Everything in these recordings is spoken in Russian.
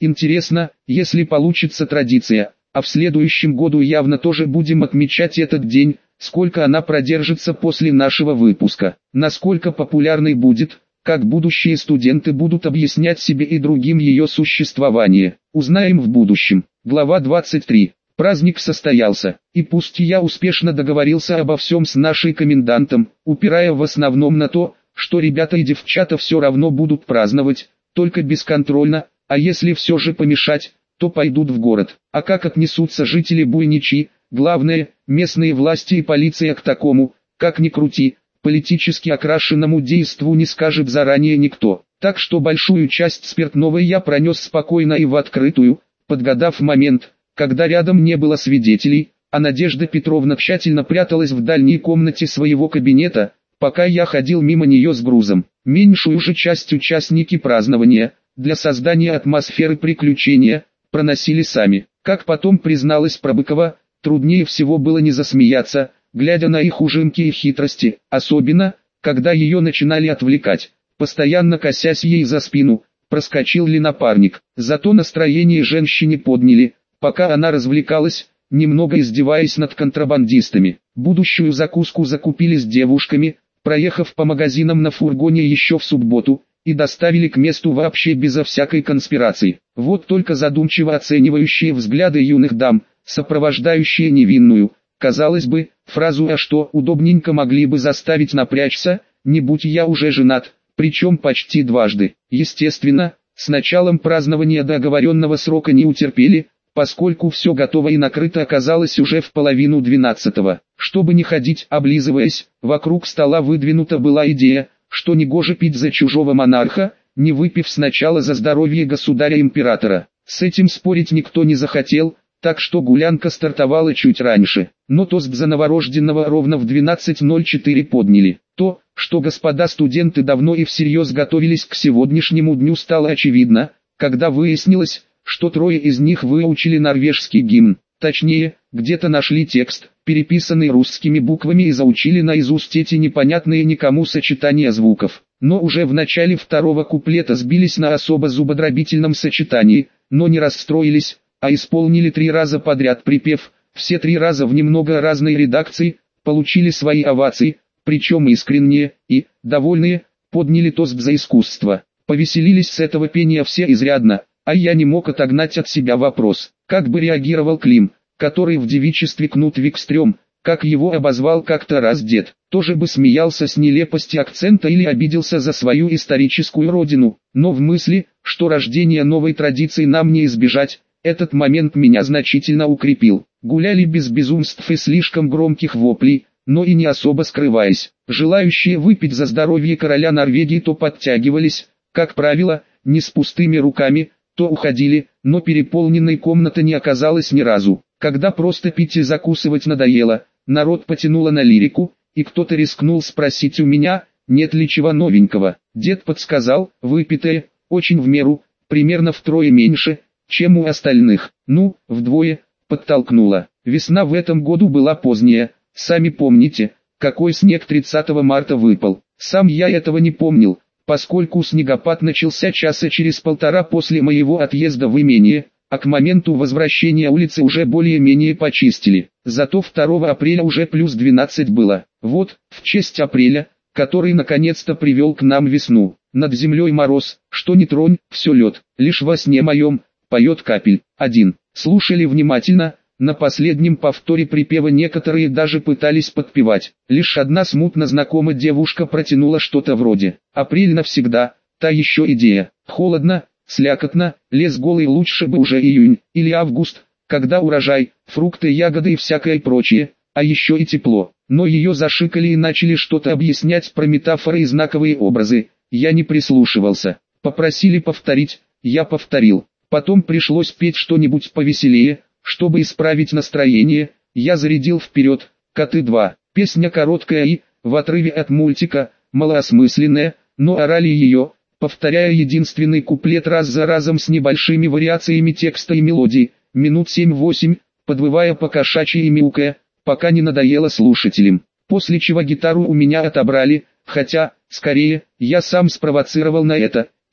Интересно, если получится традиция, а в следующем году явно тоже будем отмечать этот день, сколько она продержится после нашего выпуска, насколько популярной будет, как будущие студенты будут объяснять себе и другим ее существование, узнаем в будущем. Глава 23. Праздник состоялся, и пусть я успешно договорился обо всем с нашей комендантом, упирая в основном на то, что ребята и девчата все равно будут праздновать, только бесконтрольно, а если все же помешать, то пойдут в город. А как отнесутся жители Буйничи, главное, местные власти и полиция к такому, как ни крути, политически окрашенному действу не скажет заранее никто. Так что большую часть спиртного я пронес спокойно и в открытую, подгадав момент, когда рядом не было свидетелей, а Надежда Петровна тщательно пряталась в дальней комнате своего кабинета, пока я ходил мимо нее с грузом. Меньшую же часть участники празднования, для создания атмосферы приключения, проносили сами. Как потом призналась Пробыкова, труднее всего было не засмеяться, глядя на их ужимки и хитрости, особенно, когда ее начинали отвлекать. Постоянно косясь ей за спину, проскочил ли напарник. Зато настроение женщине подняли, пока она развлекалась, немного издеваясь над контрабандистами. Будущую закуску закупили с девушками, проехав по магазинам на фургоне еще в субботу, и доставили к месту вообще безо всякой конспирации. Вот только задумчиво оценивающие взгляды юных дам, сопровождающие невинную, казалось бы, фразу «а что» удобненько могли бы заставить напрячься, не будь я уже женат, причем почти дважды. Естественно, с началом празднования до оговоренного срока не утерпели, поскольку все готово и накрыто оказалось уже в 11:30. Чтобы не ходить облизываясь, вокруг стола выдвинута была идея, что негоже пить за чужого монарха, не выпив сначала за здоровье государя-императора. С этим спорить никто не захотел, так что гулянка стартовала чуть раньше. Но тост за новорожденного ровно в 12:04 подняли. То, что господа студенты давно и всерьез готовились к сегодняшнему дню, стало очевидно, когда выяснилось, что трое из них выучили норвежский гимн. Точнее, где-то нашли текст, переписанный русскими буквами, и заучили наизусть эти непонятные никому сочетания звуков. Но уже в начале второго куплета сбились на особо зубодробительном сочетании, но не расстроились, а исполнили 3 раза подряд припев, все 3 раза в немного разной редакции, получили свои овации, причем искренние и, довольные, подняли тост за искусство. Повеселились с этого пения все изрядно, а я не мог отогнать от себя вопрос, как бы реагировал Клим, который в девичестве Кнут Викстрём, как его обозвал как-то раз дед, тоже бы смеялся с нелепости акцента или обиделся за свою историческую родину, но в мысли, что рождение новой традиции нам не избежать, этот момент меня значительно укрепил. Гуляли без безумств и слишком громких воплей, но и не особо скрываясь. Желающие выпить за здоровье короля Норвегии то подтягивались, как правило, не с пустыми руками, то уходили, но переполненной комнаты не оказалось ни разу. Когда просто пить и закусывать надоело, народ потянуло на лирику, и кто-то рискнул спросить у меня, нет ли чего новенького. Дед подсказал, выпитое, очень в меру, примерно втрое меньше, чем у остальных. Ну, вдвое, подтолкнула. Весна в этом году была поздняя, сами помните, какой снег 30 марта выпал. Сам я этого не помнил, поскольку снегопад начался часа через полтора после моего отъезда в имение, а к моменту возвращения улицы уже более-менее почистили. Зато 2 апреля уже плюс 12 было. Вот, в честь апреля, который наконец-то привел к нам весну. Над землей мороз, что не тронь, все лед. Лишь во сне моем, поет капель. 1. Слушали внимательно. На последнем повторе припева некоторые даже пытались подпевать. Лишь одна смутно знакомая девушка протянула что-то вроде «Апрель навсегда», та еще идея. Холодно, слякотно, лес голый, лучше бы уже июнь или август, когда урожай, фрукты, ягоды и всякое прочее, а еще и тепло. Но ее зашикали и начали что-то объяснять про метафоры и знаковые образы. Я не прислушивался. Попросили повторить, я повторил. Потом пришлось петь что-нибудь повеселее. Чтобы исправить настроение, я зарядил вперед, «Коты 2». Песня короткая и, в отрыве от мультика, малоосмысленная, но орали ее, повторяя единственный куплет раз за разом с небольшими вариациями текста и мелодии, минут 7-8, подвывая по-кошачьи и мяукая, пока не надоело слушателям. После чего гитару у меня отобрали, хотя, скорее, я сам спровоцировал на это,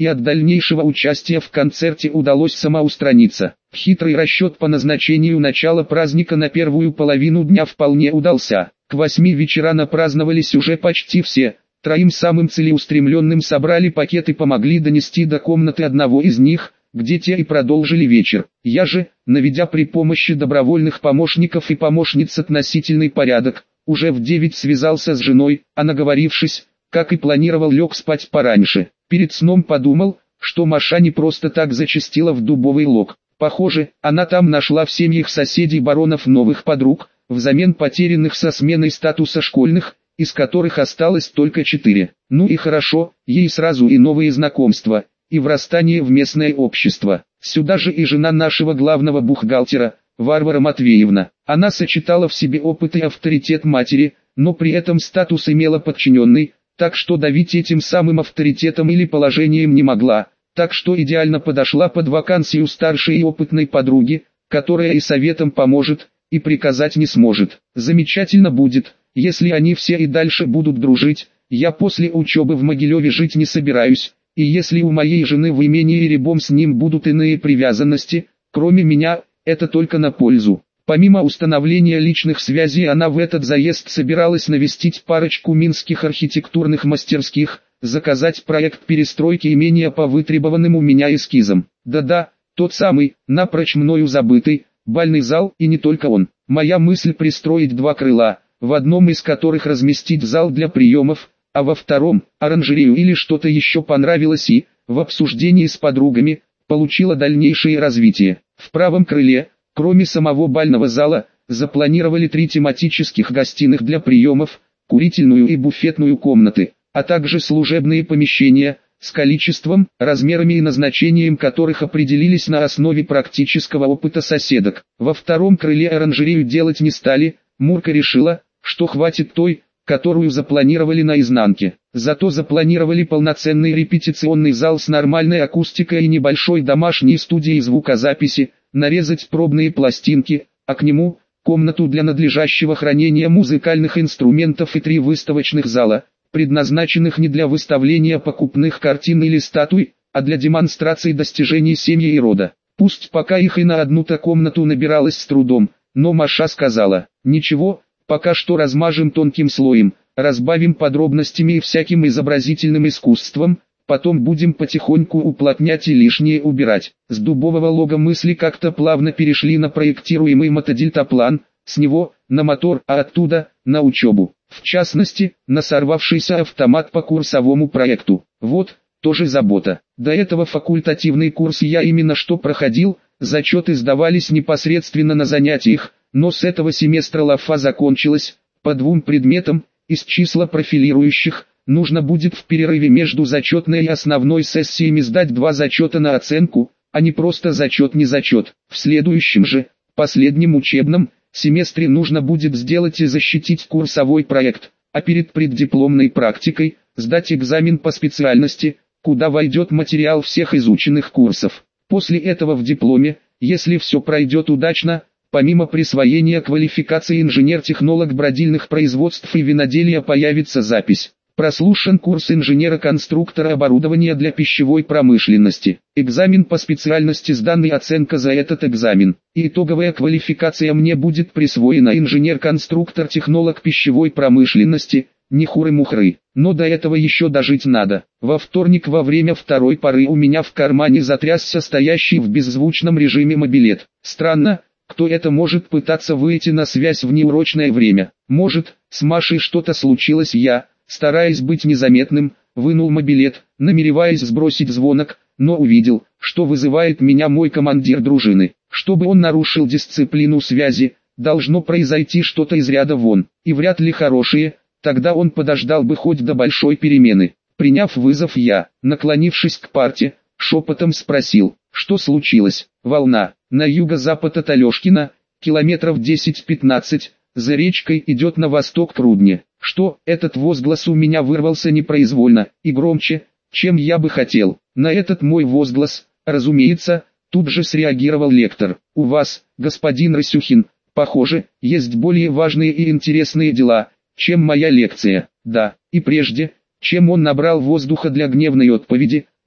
и от дальнейшего участия в концерте удалось самоустраниться. Хитрый расчет по назначению начала праздника на первую половину дня вполне удался. К 8 вечера напраздновались уже почти все. Троим самым целеустремленным собрали пакет и помогли донести до комнаты одного из них, где те и продолжили вечер. Я же, наведя при помощи добровольных помощников и помощниц относительный порядок, уже в 9 связался с женой, а наговорившись, как и планировал, лег спать пораньше. Перед сном подумал, что Маша не просто так зачастила в Дубовый Лог. Похоже, она там нашла в семьях соседей баронов новых подруг, взамен потерянных со сменой статуса школьных, из которых осталось только 4. Ну и хорошо, ей сразу и новые знакомства, и врастание в местное общество. Сюда же и жена нашего главного бухгалтера, Варвара Матвеевна. Она сочетала в себе опыт и авторитет матери, но при этом статус имела подчиненный, так что давить этим самым авторитетом или положением не могла, так что идеально подошла под вакансию старшей и опытной подруги, которая и советом поможет, и приказать не сможет. Замечательно будет, если они все и дальше будут дружить. Я после учебы в Могилеве жить не собираюсь, и если у моей жены в имении рябом с ним будут иные привязанности, кроме меня, это только на пользу. Помимо установления личных связей, она в этот заезд собиралась навестить парочку минских архитектурных мастерских, заказать проект перестройки имения по вытребованным у меня эскизам. Да-да, тот самый, напрочь мною забытый, бальный зал, и не только он. Моя мысль пристроить 2 крыла, в одном из которых разместить зал для приемов, а во втором – оранжерею или что-то еще понравилось и, в обсуждении с подругами, получила дальнейшее развитие. В правом крыле, кроме самого бального зала, запланировали 3 тематических гостиных для приемов, курительную и буфетную комнаты, а также служебные помещения, с количеством, размерами и назначением которых определились на основе практического опыта соседок. Во втором крыле оранжерею делать не стали, Мурка решила, что хватит той, которую запланировали на изнанке. Зато запланировали полноценный репетиционный зал с нормальной акустикой и небольшой домашней студией звукозаписи, нарезать пробные пластинки, а к нему – комнату для надлежащего хранения музыкальных инструментов и 3 выставочных зала, предназначенных не для выставления покупных картин или статуй, а для демонстрации достижений семьи и рода. Пусть пока их и на одну-то комнату набиралось с трудом, но Маша сказала: «Ничего, пока что размажем тонким слоем, разбавим подробностями и всяким изобразительным искусством, потом будем потихоньку уплотнять и лишнее убирать». С Дубового Лога мысли как-то плавно перешли на проектируемый мотодельтаплан, с него – на мотор, а оттуда – на учебу. В частности, на сорвавшийся автомат по курсовому проекту. Вот, тоже забота. До этого факультативный курс я именно что проходил, зачеты сдавались непосредственно на занятиях, но с этого семестра лафа закончилась, по 2 предметам, из числа профилирующих, нужно будет в перерыве между зачетной и основной сессиями сдать 2 зачета на оценку, а не просто зачет-не зачет. В следующем же, последнем учебном, семестре нужно будет сделать и защитить курсовой проект, а перед преддипломной практикой, сдать экзамен по специальности, куда войдет материал всех изученных курсов. После этого в дипломе, если все пройдет удачно, помимо присвоения квалификации инженер-технолог бродильных производств и виноделия, появится запись: прослушан курс инженера-конструктора оборудования для пищевой промышленности. Экзамен по специальности сдан и оценка за этот экзамен. И итоговая квалификация мне будет присвоена: инженер-конструктор-технолог пищевой промышленности, не хуры-мухры. Но до этого еще дожить надо. Во вторник во время второй поры у меня в кармане затрясся стоящий в беззвучном режиме мобилет. Странно, кто это может пытаться выйти на связь в неурочное время. Может, с Машей что-то случилось. Я, стараясь быть незаметным, вынул мобилет, намереваясь сбросить звонок, но увидел, что вызывает меня мой командир дружины. Чтобы он нарушил дисциплину связи, должно произойти что-то из ряда вон, и вряд ли хорошее. Тогда он подождал бы хоть до большой перемены. Приняв вызов, я, наклонившись к парте, шепотом спросил: что случилось? Волна. На юго-запад от Алешкина, километров 10-15, за речкой идет на восток к Рудне. Что? Этот возглас у меня вырвался непроизвольно, и громче, чем я бы хотел. На этот мой возглас, разумеется, тут же среагировал лектор. У вас, господин Расюхин, похоже, есть более важные и интересные дела, чем моя лекция. Да, и прежде, чем он набрал воздуха для гневной отповеди,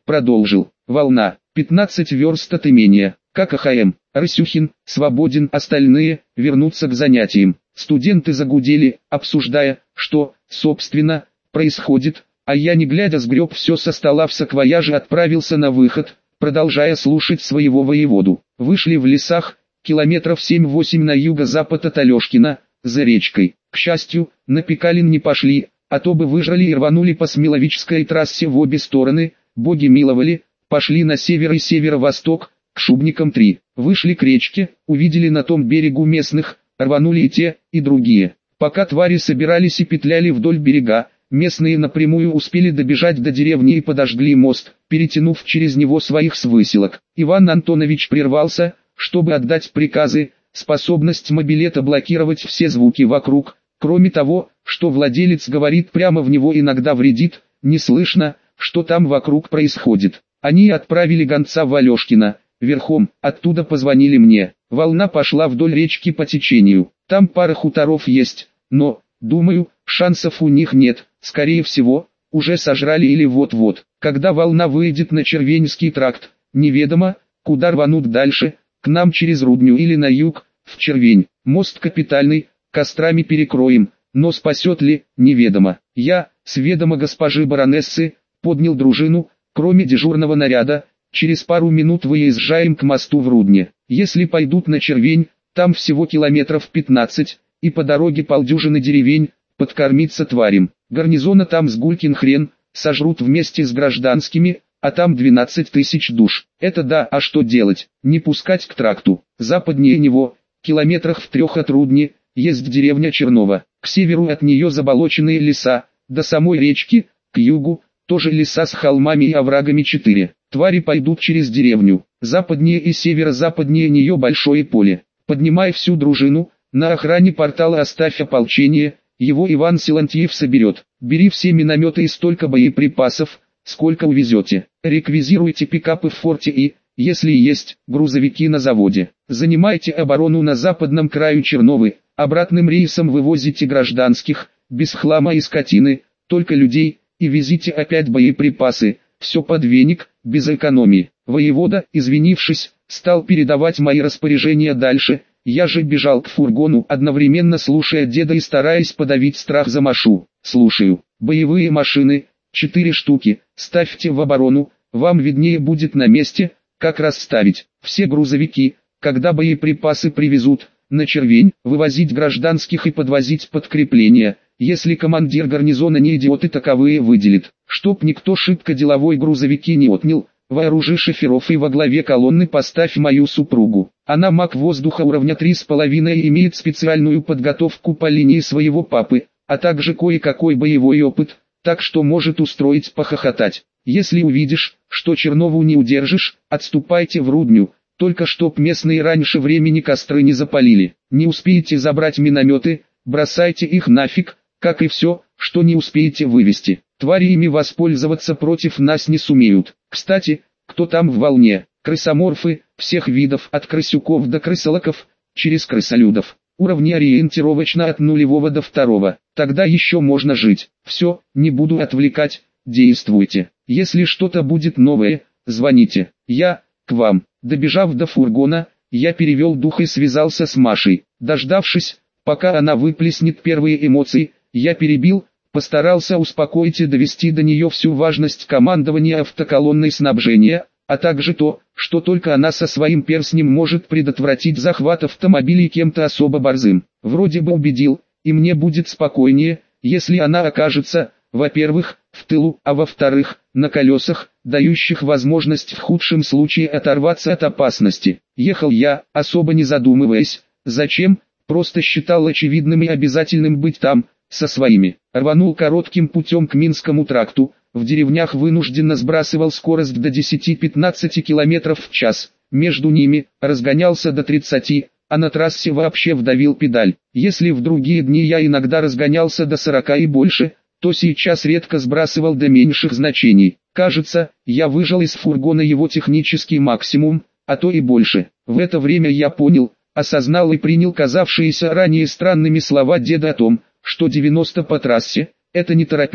продолжил. Волна, 15 верст от имения, как АХМ. Рысюхин, свободен, остальные, вернуться к занятиям. Студенты загудели, обсуждая, что, собственно, происходит, а я не глядя сгреб все со стола в саквояж и отправился на выход, продолжая слушать своего воеводу. Вышли в лесах, километров 7-8 на юго-запад от Алешкина, за речкой. К счастью, на Пекалин не пошли, а то бы выжрали и рванули по Смиловической трассе в обе стороны, боги миловали, пошли на север и северо-восток, к Шубникам 3. Вышли к речке, увидели на том берегу местных, рванули и те, и другие. Пока твари собирались и петляли вдоль берега, местные напрямую успели добежать до деревни и подожгли мост, перетянув через него своих с выселок. Иван Антонович прервался, чтобы отдать приказы, способность мобилета блокировать все звуки вокруг, кроме того, что владелец говорит прямо в него иногда вредит, не слышно, что там вокруг происходит. Они отправили гонца в Алешкино, верхом, оттуда позвонили мне. Волна пошла вдоль речки по течению, там пара хуторов есть, но, думаю, шансов у них нет, скорее всего, уже сожрали или вот-вот. Когда волна выйдет на Червенский тракт, неведомо, куда рванут дальше, к нам через Рудню или на юг, в Червень. Мост капитальный, кострами перекроем, но спасет ли, неведомо. Я, с ведома госпожи баронессы, поднял дружину, кроме дежурного наряда, через пару минут выезжаем к мосту в Рудне. Если пойдут на Червень, там всего километров 15, и по дороге полдюжины деревень, подкормиться тварям. Гарнизона там с гулькин хрен, сожрут вместе с гражданскими, а там 12 тысяч душ. Это да, а что делать? Не пускать к тракту. Западнее него, километрах в 3 от Рудни, есть деревня Чернова. К северу от нее заболоченные леса, до самой речки, к югу, тоже леса с холмами и оврагами 4. Твари пойдут через деревню. Западнее и северо-западнее нее большое поле. Поднимай всю дружину, на охране портала оставь ополчение, его Иван Силантьев соберет. Бери все минометы и столько боеприпасов, сколько увезете. Реквизируйте пикапы в форте и, если есть, грузовики на заводе. Занимайте оборону на западном краю Черновы, обратным рейсом вывозите гражданских, без хлама и скотины, только людей, и везите опять боеприпасы, все под веник, без экономии. Воевода, извинившись, стал передавать мои распоряжения дальше, я же бежал к фургону, одновременно слушая деда и стараясь подавить страх за Машу. Слушаю. Боевые машины, 4 штуки, ставьте в оборону, вам виднее будет на месте, как расставить. Все грузовики, когда боеприпасы привезут, на Червень, вывозить гражданских и подвозить подкрепления, если командир гарнизона не идиот и таковые выделит. Чтоб никто шибко деловой грузовики не отнял, вооружи шоферов и во главе колонны поставь мою супругу. Она маг воздуха уровня 3,5 и имеет специальную подготовку по линии своего папы, а также кое-какой боевой опыт, так что может устроить похохотать. Если увидишь, что Чернову не удержишь, отступайте в Рудню, только чтоб местные раньше времени костры не запалили. Не успеете забрать минометы, бросайте их нафиг, как и все, что не успеете вывести. Твари ими воспользоваться против нас не сумеют. Кстати, кто там в волне? Крысоморфы, всех видов, от крысюков до крысолоков, через крысолюдов. Уровни ориентировочно от 0 до 2. Тогда еще можно жить. Все, не буду отвлекать, действуйте. Если что-то будет новое, звоните. Я, к вам. Добежав до фургона, я перевел дух и связался с Машей. Дождавшись, пока она выплеснет первые эмоции, я перебил, постарался успокоить и довести до нее всю важность командования автоколонной снабжения, а также то, что только она со своим перстнем может предотвратить захват автомобилей кем-то особо борзым. Вроде бы убедил, и мне будет спокойнее, если она окажется, во-первых, в тылу, а во-вторых, на колесах, дающих возможность в худшем случае оторваться от опасности. Ехал я, особо не задумываясь, зачем, просто считал очевидным и обязательным быть там, со своими. Рванул коротким путем к Минскому тракту, в деревнях вынужденно сбрасывал скорость до 10-15 км в час, между ними разгонялся до 30, а на трассе вообще вдавил педаль. Если в другие дни я иногда разгонялся до 40 и больше, то сейчас редко сбрасывал до меньших значений. Кажется, я выжал из фургона его технический максимум, а то и больше. В это время я понял, осознал и принял казавшиеся ранее странными слова деда о том, что 90 по трассе, это не торопясь,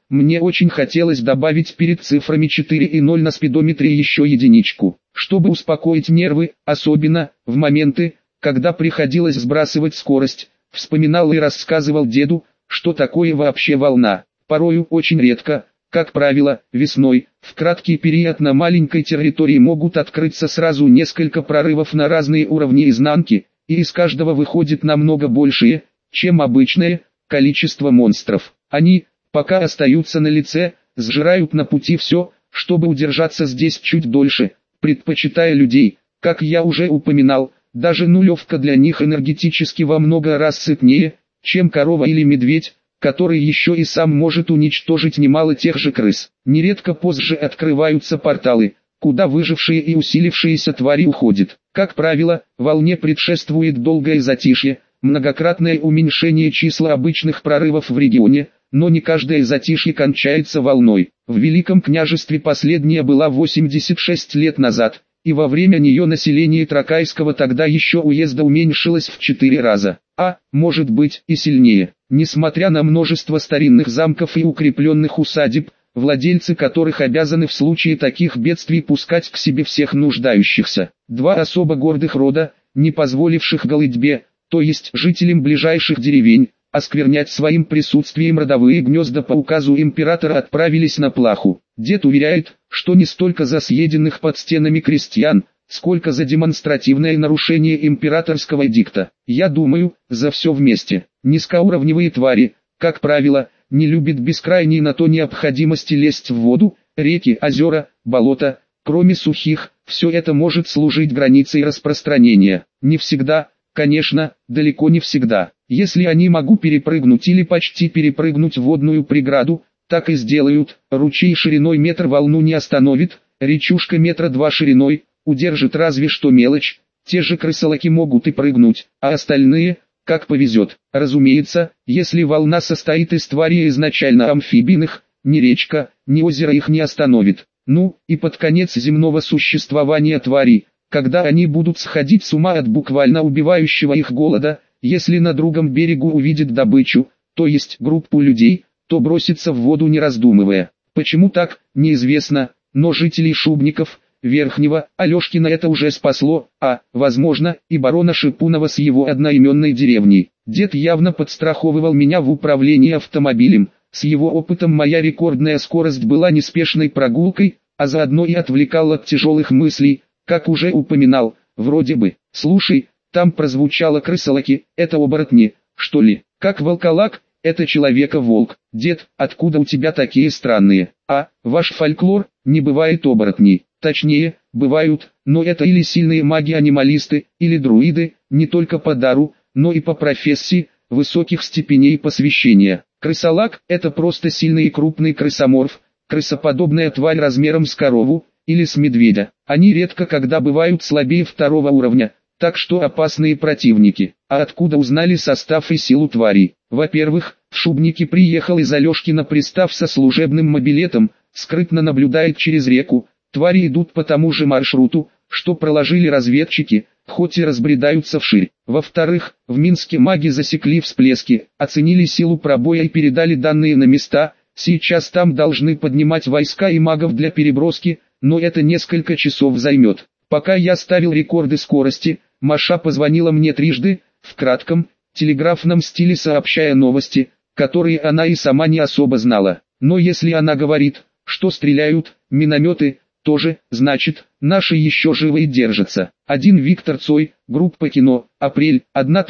Мне очень хотелось добавить перед цифрами 4 и 0 на спидометре еще единичку, чтобы успокоить нервы, особенно в моменты, когда приходилось сбрасывать скорость. Вспоминал и рассказывал деду, что такое вообще волна. Порою очень редко, как правило, весной, в краткий период на маленькой территории могут открыться сразу несколько прорывов на разные уровни изнанки, и из каждого выходит намного большее, чем обычное, количество монстров. Они, пока остаются на лице, сжирают на пути все, чтобы удержаться здесь чуть дольше, предпочитая людей. Как я уже упоминал, даже нулевка для них энергетически во много раз сытнее, чем корова или медведь, который еще и сам может уничтожить немало тех же крыс. Нередко позже открываются порталы, куда выжившие и усилившиеся твари уходят. Как правило, волне предшествует долгое затишье, многократное уменьшение числа обычных прорывов в регионе, но не каждое затишье кончается волной. В Великом княжестве последняя была 86 лет назад, и во время нее население Тракайского тогда еще уезда уменьшилось в 4 раза, может быть, и сильнее. Несмотря на множество старинных замков и укрепленных усадеб, владельцы которых обязаны в случае таких бедствий пускать к себе всех нуждающихся. Два особо гордых рода, не позволивших голытьбе, то есть жителям ближайших деревень, осквернять своим присутствием родовые гнезда по указу императора отправились на плаху. Дед уверяет, что не столько за съеденных под стенами крестьян, сколько за демонстративное нарушение императорского эдикта. Я думаю, за все вместе. Низкоуровневые твари, как правило, не любят без крайней на то необходимости лезть в воду, реки, озера, болота. Кроме сухих, все это может служить границей распространения. Не всегда, конечно, далеко не всегда. Если они могут перепрыгнуть или почти перепрыгнуть водную преграду, так и сделают. Ручей шириной метр волну не остановит, речушка метра 2 шириной, удержит разве что мелочь. Те же крысолаки могут и прыгнуть, а остальные, как повезет. Разумеется, если волна состоит из тварей изначально амфибийных, ни речка, ни озеро их не остановит. Ну, и под конец земного существования тварей, когда они будут сходить с ума от буквально убивающего их голода, если на другом берегу увидят добычу, то есть группу людей, то бросится в воду не раздумывая. Почему так, неизвестно, но жителей Шубников, Верхнего, Алешкина это уже спасло, возможно, и барона Шипунова с его одноименной деревней. Дед явно подстраховывал меня в управлении автомобилем. С его опытом моя рекордная скорость была неспешной прогулкой, а заодно и отвлекала от тяжелых мыслей, как уже упоминал, вроде бы. Слушай, там прозвучало крысолаки, это оборотни, что ли? Как волколак, это человека-волк. Дед, откуда у тебя такие странные? Ваш фольклор, не бывает оборотней. Точнее, бывают, но это или сильные маги-анималисты, или друиды, не только по дару, но и по профессии, высоких степеней посвящения. Крысолак – это просто сильный и крупный крысоморф, крысоподобная тварь размером с корову, или с медведя. Они редко когда бывают слабее 2-го уровня, так что опасные противники. А откуда узнали состав и силу тварей? Во-первых, в Шубники приехал из Алешкина пристав со служебным мобилетом, скрытно наблюдает через реку. Твари идут по тому же маршруту, что проложили разведчики, хоть и разбредаются вширь. Во-вторых, в Минске маги засекли всплески, оценили силу пробоя и передали данные на места. Сейчас там должны поднимать войска и магов для переброски, но это несколько часов займет. Пока я ставил рекорды скорости, Маша позвонила мне трижды, в кратком, телеграфном стиле сообщая новости, которые она и сама не особо знала. Но если она говорит, что стреляют, минометы, тоже, значит, наши еще живы и держатся. Один Виктор Цой, группа кино, апрель,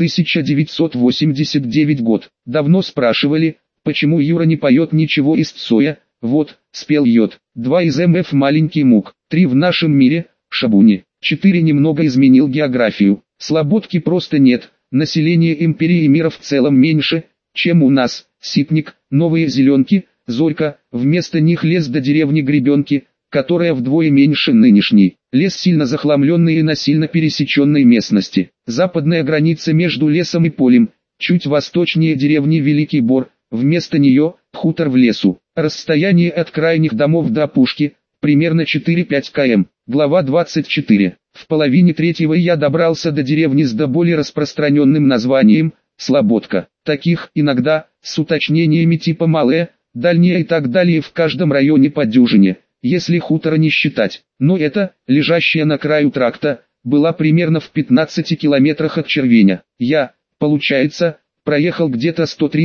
1989 год. Давно спрашивали, почему Юра не поет ничего из Цоя, вот, спел йод. 2 из МФ маленький мук, 3 в нашем мире, Шабуни, 4 немного изменил географию. Слободки просто нет, население империи и мира в целом меньше, чем у нас. Ситник, Новые Зеленки, Зорька, вместо них лес до деревни Гребенки, которая вдвое меньше нынешней. Лес сильно захламленный и на сильно пересеченной местности. Западная граница между лесом и полем, чуть восточнее деревни Великий Бор, вместо нее – хутор в лесу. Расстояние от крайних домов до опушки – примерно 4-5 км. Глава 24. В половине третьего я добрался до деревни с более распространенным названием – Слободка. Таких, иногда, с уточнениями типа «малая», дальние и так далее в каждом районе по дюжине, если хутора не считать. Но эта, лежащая на краю тракта, была примерно в 15 километрах от Червеня. Я, получается, проехал где-то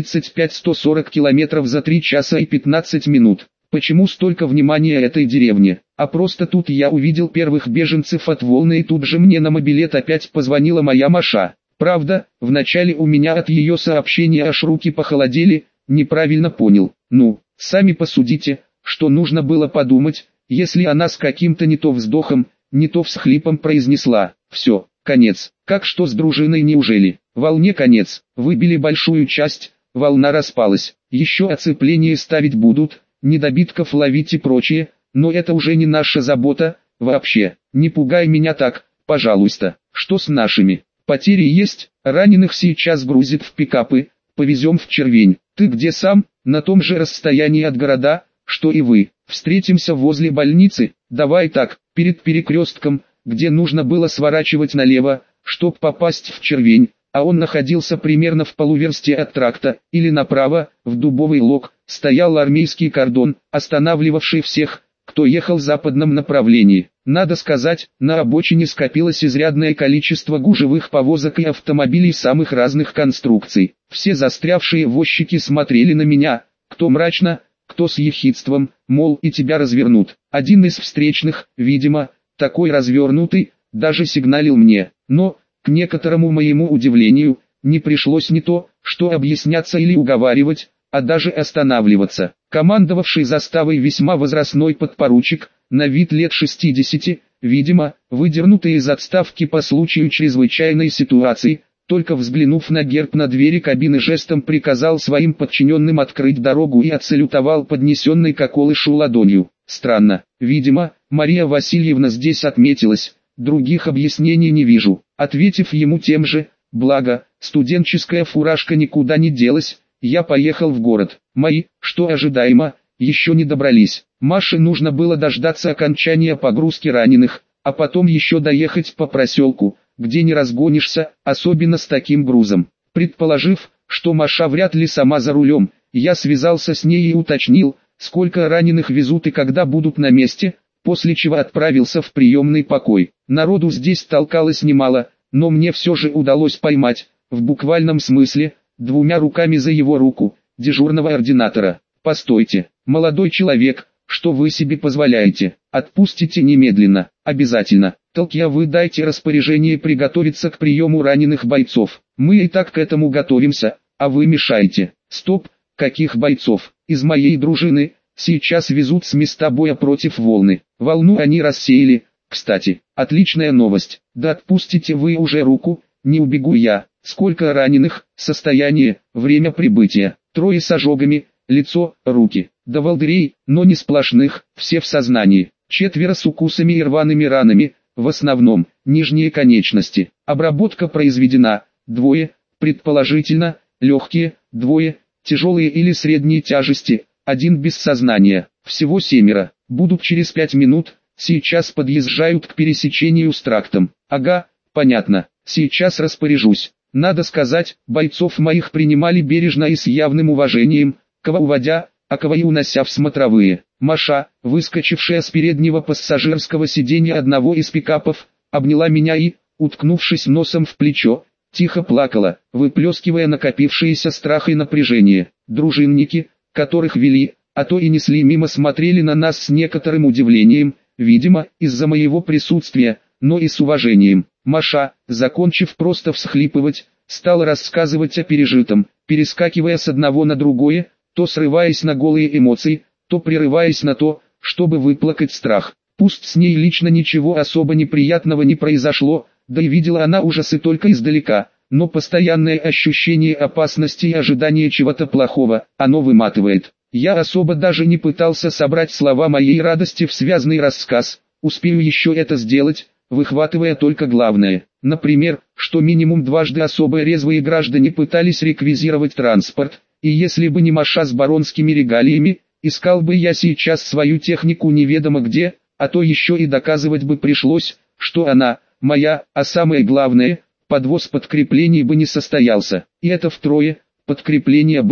135-140 километров за 3 часа и 15 минут. Почему столько внимания этой деревне? А просто тут я увидел первых беженцев от волны, и тут же мне на мобилет опять позвонила моя Маша. Правда, вначале у меня от ее сообщения аж руки похолодели, неправильно понял. Ну, сами посудите, что нужно было подумать, если она с каким-то не то вздохом, не то всхлипом произнесла: «Все, конец». Как что с дружиной, неужели? Волне конец, выбили большую часть, волна распалась. Еще оцепление ставить будут, недобитков ловить и прочее, но это уже не наша забота. Вообще, не пугай меня так, пожалуйста. Что с нашими? Потери есть, раненых сейчас грузят в пикапы, повезем в Червень. Ты где сам? На том же расстоянии от города, что и вы. Встретимся возле больницы. Давай так, перед перекрестком, где нужно было сворачивать налево, чтоб попасть в Червень, а он находился примерно в полуверсте от тракта, или направо, в Дубовый Лог, стоял армейский кордон, останавливавший всех, кто ехал в западном направлении. Надо сказать, на обочине скопилось изрядное количество гужевых повозок и автомобилей самых разных конструкций. Все застрявшие возчики смотрели на меня, кто мрачно, кто с ехидством, мол, и тебя развернут. Один из встречных, видимо, такой развернутый, даже сигналил мне, но, к некоторому моему удивлению, не пришлось не то, что объясняться или уговаривать, а даже останавливаться. Командовавший заставой весьма возрастной подпоручик, на вид лет 60, видимо, выдернутый из отставки по случаю чрезвычайной ситуации, только взглянув на герб на двери кабины, жестом приказал своим подчиненным открыть дорогу и отсалютовал поднесенной к околышу ладонью. Странно, видимо, Мария Васильевна здесь отметилась, других объяснений не вижу. Ответив ему тем же, благо, студенческая фуражка никуда не делась, я поехал в город. Мои, что ожидаемо, еще не добрались. Маше нужно было дождаться окончания погрузки раненых, а потом еще доехать по проселку, где не разгонишься, особенно с таким грузом. Предположив, что Маша вряд ли сама за рулем, я связался с ней и уточнил, сколько раненых везут и когда будут на месте, после чего отправился в приемный покой. Народу здесь толкалось немало, но мне все же удалось поймать, в буквальном смысле, двумя руками за его руку, дежурного ординатора. «Постойте, молодой человек, что вы себе позволяете? Отпустите немедленно, обязательно. Толкья, вы дайте распоряжение приготовиться к приему раненых бойцов. Мы и так к этому готовимся, а вы мешаете». «Стоп, каких бойцов? Из моей дружины, сейчас везут с места боя против волны. Волну они рассеяли, кстати, отличная новость. Да отпустите вы уже руку, не убегу я». «Сколько раненых, состояние, время прибытия?» «Трое с ожогами, лицо, руки. До волдырей, но не сплошных, все в сознании. 4 с укусами и рваными ранами, в основном, нижние конечности. Обработка произведена, 2, предположительно, легкие, 2, тяжелые или средней тяжести, 1 без сознания. Всего 7. Будут через 5 минут, сейчас подъезжают к пересечению с трактом». «Ага, понятно, сейчас распоряжусь». Надо сказать, бойцов моих принимали бережно и с явным уважением, кого уводя, а кого и унося в смотровые. Маша, выскочившая с переднего пассажирского сиденья одного из пикапов, обняла меня и, уткнувшись носом в плечо, тихо плакала, выплескивая накопившиеся страх и напряжение. Дружинники, которых вели, а то и несли мимо, смотрели на нас с некоторым удивлением, видимо, из-за моего присутствия, но и с уважением. Маша, закончив просто всхлипывать, стала рассказывать о пережитом, перескакивая с одного на другое, то срываясь на голые эмоции, то прерываясь на то, чтобы выплакать страх. Пусть с ней лично ничего особо неприятного не произошло, да и видела она ужасы только издалека, но постоянное ощущение опасности и ожидание чего-то плохого, оно выматывает. Я особо даже не пытался собрать слова моей радости в связный рассказ, успею еще это сделать, выхватывая только главное. Например, что минимум дважды особо резвые граждане пытались реквизировать транспорт, и если бы не Маша с баронскими регалиями, искал бы я сейчас свою технику неведомо где, а то еще и доказывать бы пришлось, что она, моя, а самое главное, подвоз подкреплений бы не состоялся. И это втрое, подкрепления были,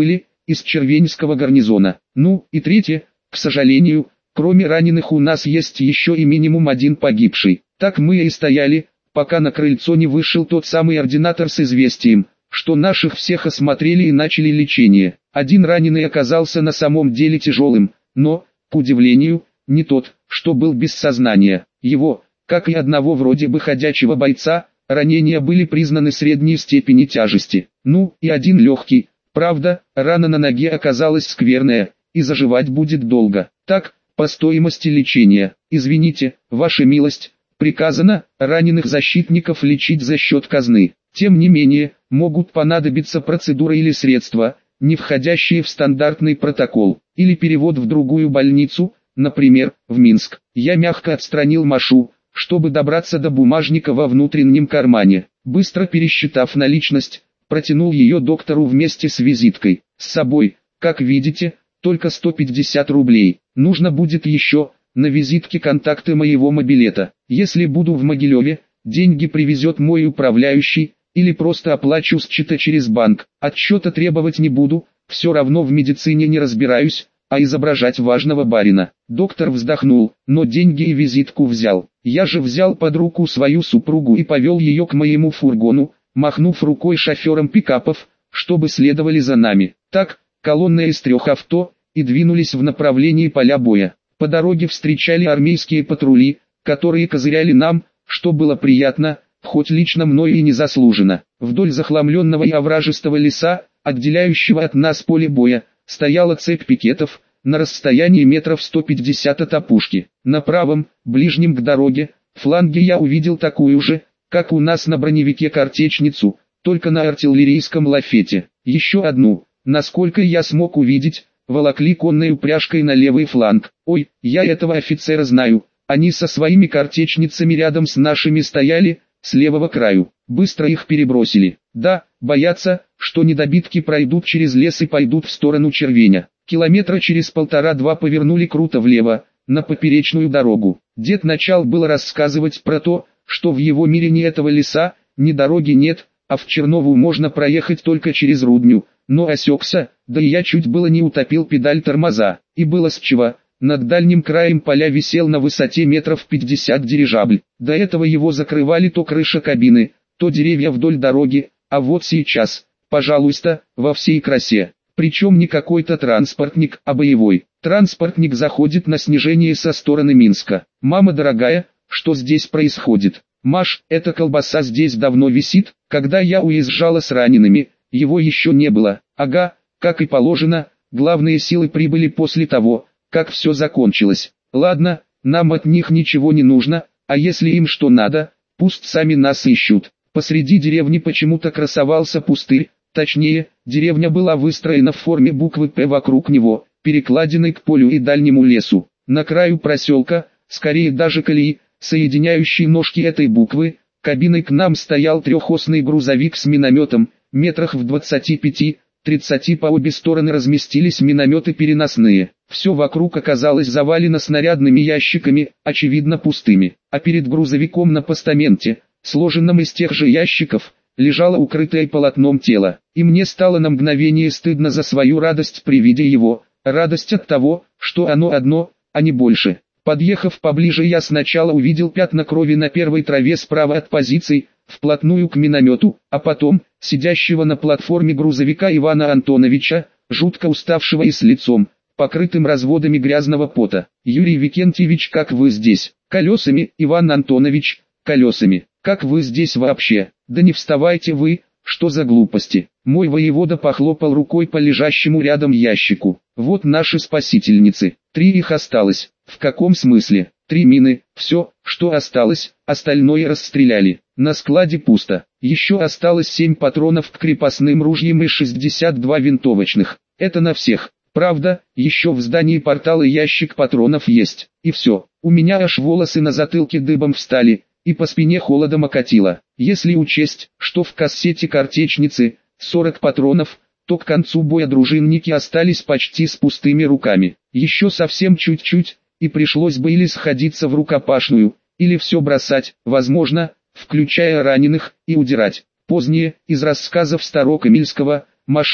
из Червенского гарнизона. Ну, и третье, к сожалению, кроме раненых у нас есть еще и минимум один погибший. Так мы и стояли, пока на крыльцо не вышел тот самый ординатор с известием, что наших всех осмотрели и начали лечение. Один раненый оказался на самом деле тяжелым, но, к удивлению, не тот, что был без сознания. Его, как и одного вроде бы ходячего бойца, ранения были признаны средней степени тяжести. Ну, и один легкий. Правда, рана на ноге оказалась скверная, и заживать будет долго. Так, по стоимости лечения, извините, ваша милость, приказано раненых защитников лечить за счет казны. Тем не менее, могут понадобиться процедуры или средства, не входящие в стандартный протокол, или перевод в другую больницу, например, в Минск. Я мягко отстранил Машу, чтобы добраться до бумажника во внутреннем кармане. Быстро пересчитав наличность, протянул ее доктору вместе с визиткой. С собой, как видите, только 150 рублей. Нужно будет еще, на визитке контакты моего мобилета. Если буду в Могилеве, деньги привезет мой управляющий, или просто оплачу с счета через банк. Отчета требовать не буду, все равно в медицине не разбираюсь, а изображать важного барина. Доктор вздохнул, но деньги и визитку взял. Я же взял под руку свою супругу и повел ее к моему фургону, махнув рукой шоферам пикапов, чтобы следовали за нами. Так, колонна из 3 авто, и двинулись в направлении поля боя. По дороге встречали армейские патрули, которые козыряли нам, что было приятно, хоть лично мною и незаслуженно. Вдоль захламленного и овражистого леса, отделяющего от нас поле боя, стояла цепь пикетов, на расстоянии метров 150 от опушки. На правом, ближнем к дороге, фланге я увидел такую же, как у нас на броневике картечницу, только на артиллерийском лафете. Еще одну, насколько я смог увидеть, волокли конной упряжкой на левый фланг. Ой, я этого офицера знаю, они со своими картечницами рядом с нашими стояли, с левого краю. Быстро их перебросили. Да, боятся, что недобитки пройдут через лес и пойдут в сторону Червеня. Километра через 1,5-2 повернули круто влево, на поперечную дорогу. Дед начал было рассказывать про то, что в его мире ни этого леса, ни дороги нет, а в Чернову можно проехать только через Рудню, но осекся, да и я чуть было не утопил педаль тормоза. И было с чего. Над дальним краем поля висел на высоте метров 50 дирижабль. До этого его закрывали то крыша кабины, то деревья вдоль дороги, а вот сейчас, пожалуйста, во всей красе. Причем не какой-то транспортник, а боевой. Транспортник заходит на снижение со стороны Минска. Мама дорогая, что здесь происходит? Маш, эта колбаса здесь давно висит, когда я уезжала с ранеными, его еще не было. Ага, как и положено, главные силы прибыли после того, как все закончилось. Ладно, нам от них ничего не нужно, а если им что надо, пусть сами нас ищут. Посреди деревни почему-то красовался пустырь, точнее, деревня была выстроена в форме буквы «П» вокруг него, перекладиной к полю и дальнему лесу. На краю проселка, скорее даже колеи, соединяющей ножки этой буквы, кабиной к нам стоял трехосный грузовик с минометом, метрах в 25-30 по обе стороны разместились минометы переносные. Все вокруг оказалось завалено снарядными ящиками, очевидно пустыми, а перед грузовиком на постаменте, сложенном из тех же ящиков, лежало укрытое полотном тело. И мне стало на мгновение стыдно за свою радость при виде его, радость от того, что оно одно, а не больше. Подъехав поближе, я сначала увидел пятна крови на первой траве справа от позиций, вплотную к миномету, а потом, сидящего на платформе грузовика Ивана Антоновича, жутко уставшего и с лицом, покрытым разводами грязного пота. «Юрий Викентьевич, как вы здесь?» «Колесами, Иван Антонович, колесами. Как вы здесь вообще?» «Да не вставайте вы, что за глупости?» Мой воевода похлопал рукой по лежащему рядом ящику. «Вот наши спасительницы. 3 их осталось». «В каком смысле?» 3 мины, все, что осталось, остальное расстреляли. На складе пусто. Еще осталось 7 патронов к крепостным ружьям и 62 винтовочных. Это на всех. Правда, еще в здании портала ящик патронов есть. И все. У меня аж волосы на затылке дыбом встали, и по спине холодом окатило. Если учесть, что в кассете картечницы 40 патронов, то к концу боя дружинники остались почти с пустыми руками. Еще совсем чуть-чуть, и пришлось бы или сходиться в рукопашную, или все бросать, возможно, включая раненых, и удирать. Позднее, из рассказов Старокамильского, Маши,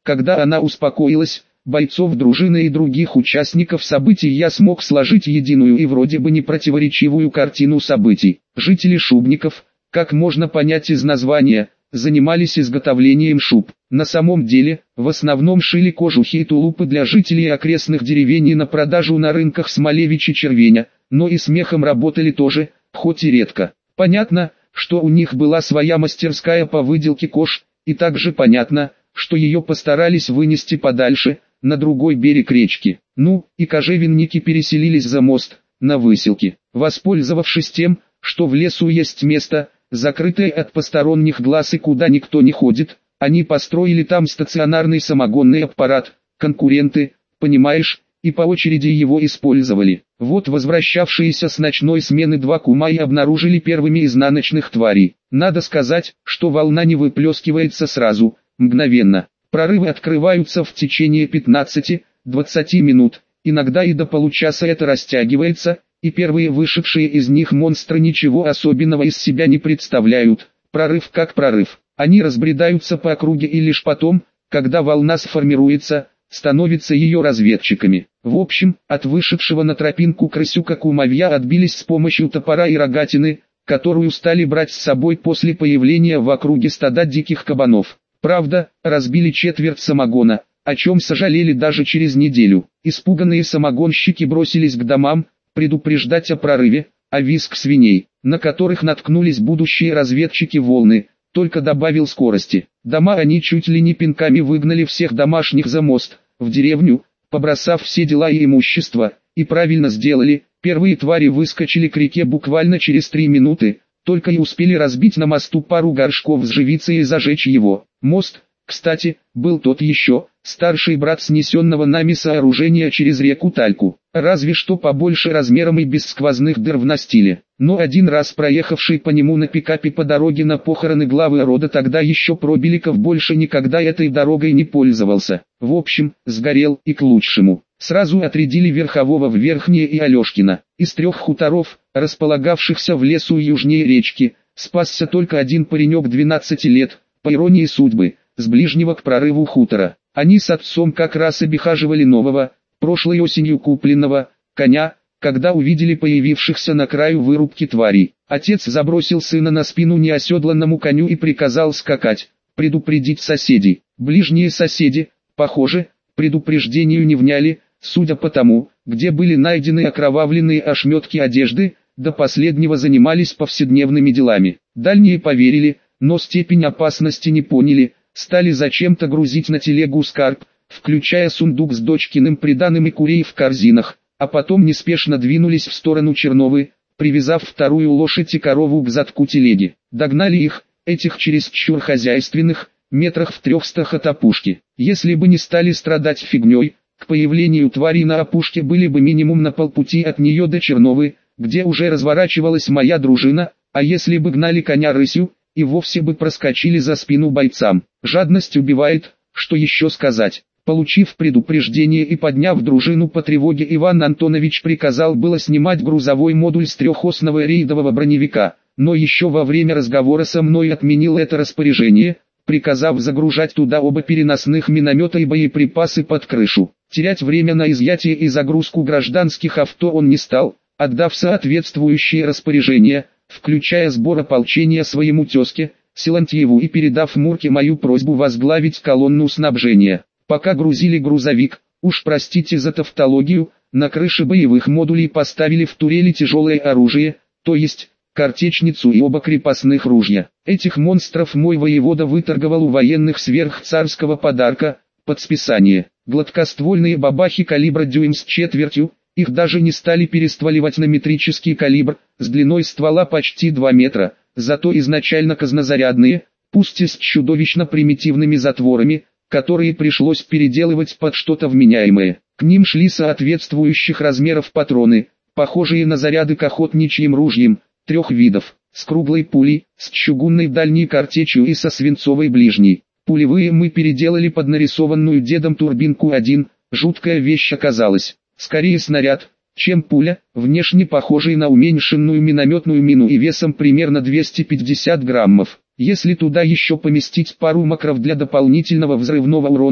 Когда она успокоилась, бойцов дружины и других участников событий я смог сложить единую и вроде бы непротиворечивую картину событий. Жители Шубников, как можно понять из названия, занимались изготовлением шуб. На самом деле, в основном шили кожухи и тулупы для жителей окрестных деревень и на продажу на рынках Смолевич и Червеня, но и с мехом работали тоже, хоть и редко. Понятно, что у них была своя мастерская по выделке кож, и также понятно, что ее постарались вынести подальше, на другой берег речки. Ну, и кожевенники переселились за мост, на Выселки. Воспользовавшись тем, что в лесу есть место, закрытое от посторонних глаз и куда никто не ходит, они построили там стационарный самогонный аппарат, конкуренты, понимаешь, и по очереди его использовали. Вот возвращавшиеся с ночной смены два кума и обнаружили первыми изнаночных тварей. Надо сказать, что волна не выплескивается сразу, мгновенно. Прорывы открываются в течение 15-20 минут, иногда и до получаса это растягивается, и первые вышедшие из них монстры ничего особенного из себя не представляют. Прорыв как прорыв. Они разбредаются по округе и лишь потом, когда волна сформируется, становятся ее разведчиками. В общем, от вышедшего на тропинку крысюка кумовья отбились с помощью топора и рогатины, которую стали брать с собой после появления в округе стада диких кабанов. Правда, разбили четверть самогона, о чем сожалели даже через неделю. Испуганные самогонщики бросились к домам, предупреждать о прорыве, а визг свиней, на которых наткнулись будущие разведчики волны, только добавил скорости. Дома они чуть ли не пинками выгнали всех домашних за мост, в деревню, побросав все дела и имущество, и правильно сделали. Первые твари выскочили к реке буквально через 3 минуты, только и успели разбить на мосту пару горшков с живицей и зажечь его. Мост, кстати, был тот еще, старший брат снесенного нами сооружения через реку Тальку, разве что побольше размером и без сквозных дыр в настиле. Но один раз проехавший по нему на пикапе по дороге на похороны главы рода тогда еще Пробеликов больше никогда этой дорогой не пользовался. В общем, сгорел и к лучшему. Сразу отрядили Верхового в Верхнее и Алешкино. Из 3 хуторов, располагавшихся в лесу южнее речки, спасся только один паренек 12 лет, по иронии судьбы, с ближнего к прорыву хутора. Они с отцом как раз обихаживали нового, прошлой осенью купленного, коня, когда увидели появившихся на краю вырубки тварей. Отец забросил сына на спину неоседланному коню и приказал скакать, предупредить соседей. Ближние соседи, похоже, предупреждению не вняли, судя по тому, где были найдены окровавленные ошметки одежды, до последнего занимались повседневными делами. Дальние поверили, но степень опасности не поняли, стали зачем-то грузить на телегу скарб, включая сундук с дочкиным приданым и курей в корзинах, а потом неспешно двинулись в сторону Черновы, привязав вторую лошадь и корову к задку телеги. Догнали их, этих чересчур хозяйственных, метрах в 300 от опушки. Если бы не стали страдать фигней, к появлению тварей на опушке были бы минимум на полпути от нее до Черновы, где уже разворачивалась моя дружина, а если бы гнали коня рысью, и вовсе бы проскочили за спину бойцам. Жадность убивает, что еще сказать. Получив предупреждение и подняв дружину по тревоге, Иван Антонович приказал было снимать грузовой модуль с трехосного рейдового броневика, но еще во время разговора со мной отменил это распоряжение, приказав загружать туда оба переносных миномета и боеприпасы под крышу. Терять время на изъятие и загрузку гражданских авто он не стал, отдав соответствующие распоряжения, включая сбор ополчения своему тезке, Силантьеву, и передав Мурке мою просьбу возглавить колонну снабжения. Пока грузили грузовик, уж простите за тавтологию, на крыше боевых модулей поставили в турели тяжелое оружие, то есть картечницу и оба крепостных ружья. Этих монстров мой воевода выторговал у военных сверхцарского подарка, под списание. Гладкоствольные бабахи калибра дюйм с четвертью, их даже не стали перестволивать на метрический калибр, с длиной ствола почти 2 метра, зато изначально казнозарядные, пусть и с чудовищно примитивными затворами, которые пришлось переделывать под что-то вменяемое. К ним шли соответствующих размеров патроны, похожие на заряды к охотничьим ружьям, 3 видов, с круглой пулей, с чугунной дальней картечью и со свинцовой ближней. Пулевые мы переделали под нарисованную дедом турбинку 1, жуткая вещь оказалась. Скорее снаряд, чем пуля, внешне похожий на уменьшенную минометную мину и весом примерно 250 граммов. Если туда еще поместить пару макров для дополнительного взрывного урона,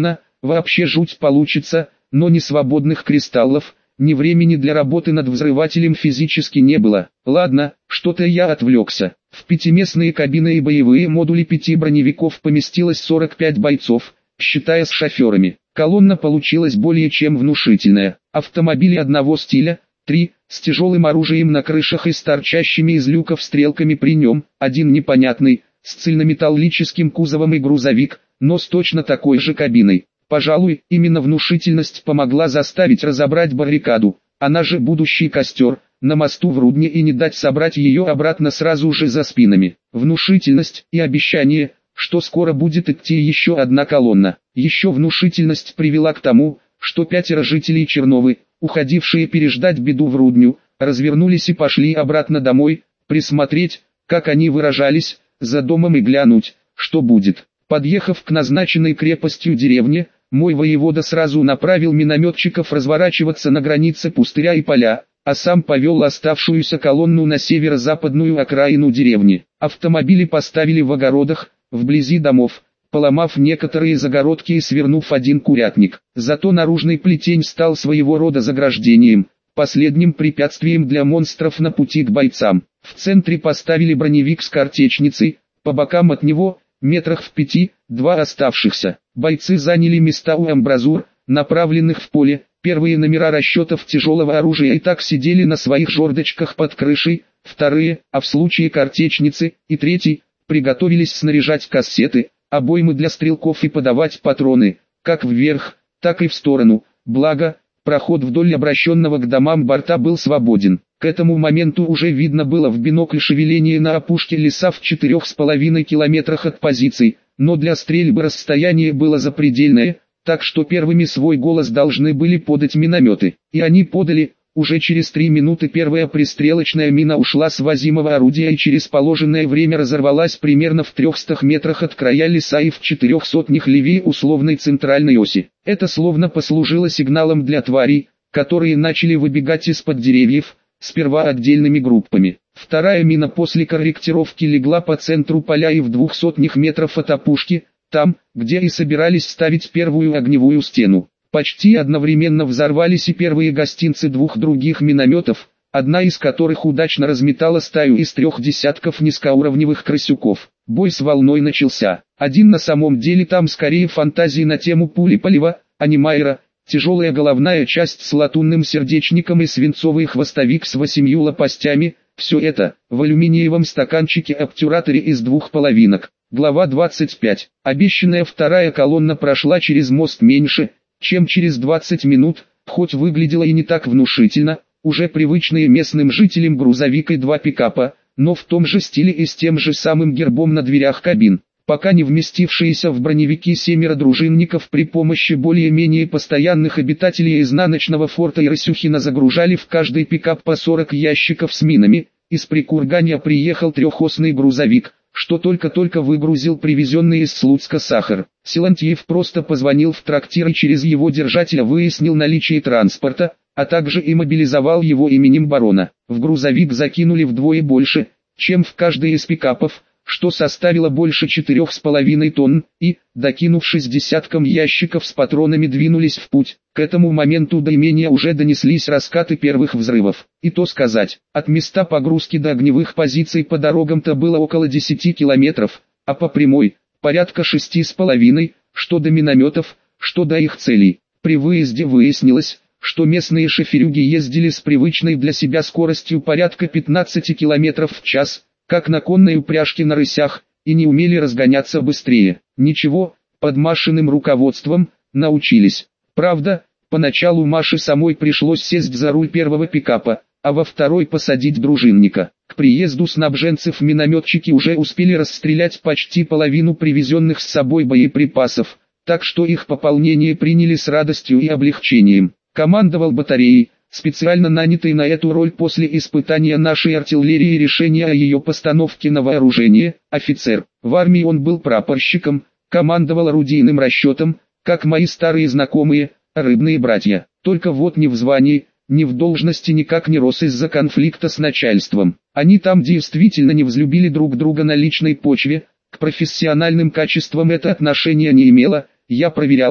Вообще жуть получится, но ни свободных кристаллов, ни времени для работы над взрывателем физически не было. Ладно, что-то я отвлекся. В пятиместные кабины и боевые модули 5 броневиков поместилось 45 бойцов, считая с шоферами. Колонна получилась более чем внушительная. Автомобили одного стиля, 3, с тяжелым оружием на крышах и с торчащими из люков стрелками при нем, один непонятный, с цельнометаллическим кузовом и грузовик, но с точно такой же кабиной. Пожалуй, именно внушительность помогла заставить разобрать баррикаду, она же будущий костер, на мосту в Рудне и не дать собрать ее обратно сразу же за спинами. Внушительность и обещание, что скоро будет идти еще одна колонна. Еще внушительность привела к тому, что 5 жителей Черновы, уходившие переждать беду в Рудню, развернулись и пошли обратно домой, присмотреть, как они выражались, за домом и глянуть, что будет. Подъехав к назначенной крепостью деревне, мой воевода сразу направил минометчиков разворачиваться на границе пустыря и поля, а сам повел оставшуюся колонну на северо-западную окраину деревни. Автомобили поставили в огородах, вблизи домов, поломав некоторые загородки и свернув один курятник. Зато наружный плетень стал своего рода заграждением, последним препятствием для монстров на пути к бойцам. В центре поставили броневик с картечницей, по бокам от него, метрах в 5, 2 оставшихся. Бойцы заняли места у амбразур, направленных в поле. Первые номера расчетов тяжелого оружия и так сидели на своих жердочках под крышей, вторые, а в случае картечницы, и третий, приготовились снаряжать кассеты, обоймы для стрелков и подавать патроны, как вверх, так и в сторону, благо, проход вдоль обращенного к домам борта был свободен. К этому моменту уже видно было в бинокль шевеление на опушке леса в 4,5 километрах от позиций, но для стрельбы расстояние было запредельное, так что первыми свой голос должны были подать минометы. И они подали. Уже через 3 минуты первая пристрелочная мина ушла с возимого орудия и через положенное время разорвалась примерно в 300 метрах от края леса и в 400 левее условной центральной оси. Это словно послужило сигналом для тварей, которые начали выбегать из-под деревьев, сперва отдельными группами. Вторая мина после корректировки легла по центру поля и в 200 метров от опушки, там, где и собирались ставить первую огневую стену. Почти одновременно взорвались и первые гостинцы 2 других минометов, одна из которых удачно разметала стаю из 3 десятков низкоуровневых крысюков. Бой с волной начался. Один на самом деле там скорее фантазии на тему пули Полева, а не Майера, тяжелая головная часть с латунным сердечником и свинцовый хвостовик с 8 лопастями, все это в алюминиевом стаканчике-обтюраторе из 2 половинок. Глава 25. Обещанная вторая колонна прошла через мост меньше, чем через 20 минут, хоть выглядела и не так внушительно, уже привычные местным жителям грузовик и 2 пикапа, но в том же стиле и с тем же самым гербом на дверях кабин. Пока не вместившиеся в броневики 7 дружинников при помощи более-менее постоянных обитателей изнаночного форта Ирасюхина загружали в каждый пикап по 40 ящиков с минами, из Прикурганя приехал 3-осный грузовик, что только-только выгрузил привезенный из Слуцка сахар. Силантьев просто позвонил в трактир и через его держателя выяснил наличие транспорта, а также и мобилизовал его именем барона. В грузовик закинули вдвое больше, чем в каждый из пикапов, что составило больше 4,5 тонн, и, докинувшись десятком ящиков с патронами, двинулись в путь. К этому моменту до имения уже донеслись раскаты первых взрывов. И то сказать, от места погрузки до огневых позиций по дорогам-то было около 10 километров, а по прямой, порядка 6,5, что до минометов, что до их целей. При выезде выяснилось, что местные шоферюги ездили с привычной для себя скоростью порядка 15 километров в час, как на конной упряжке на рысях, и не умели разгоняться быстрее. Ничего, под Машиным руководством, научились. Правда, поначалу Маше самой пришлось сесть за руль первого пикапа, а во второй посадить дружинника. К приезду снабженцев минометчики уже успели расстрелять почти половину привезенных с собой боеприпасов, так что их пополнение приняли с радостью и облегчением. Командовал батареей, специально нанятый на эту роль после испытания нашей артиллерии и решения о ее постановке на вооружение, офицер. В армии он был прапорщиком, командовал орудийным расчетом, как мои старые знакомые, рыбные братья. Только вот ни в звании, ни в должности никак не рос из-за конфликта с начальством. Они там действительно не взлюбили друг друга на личной почве, к профессиональным качествам это отношение не имело, я проверял.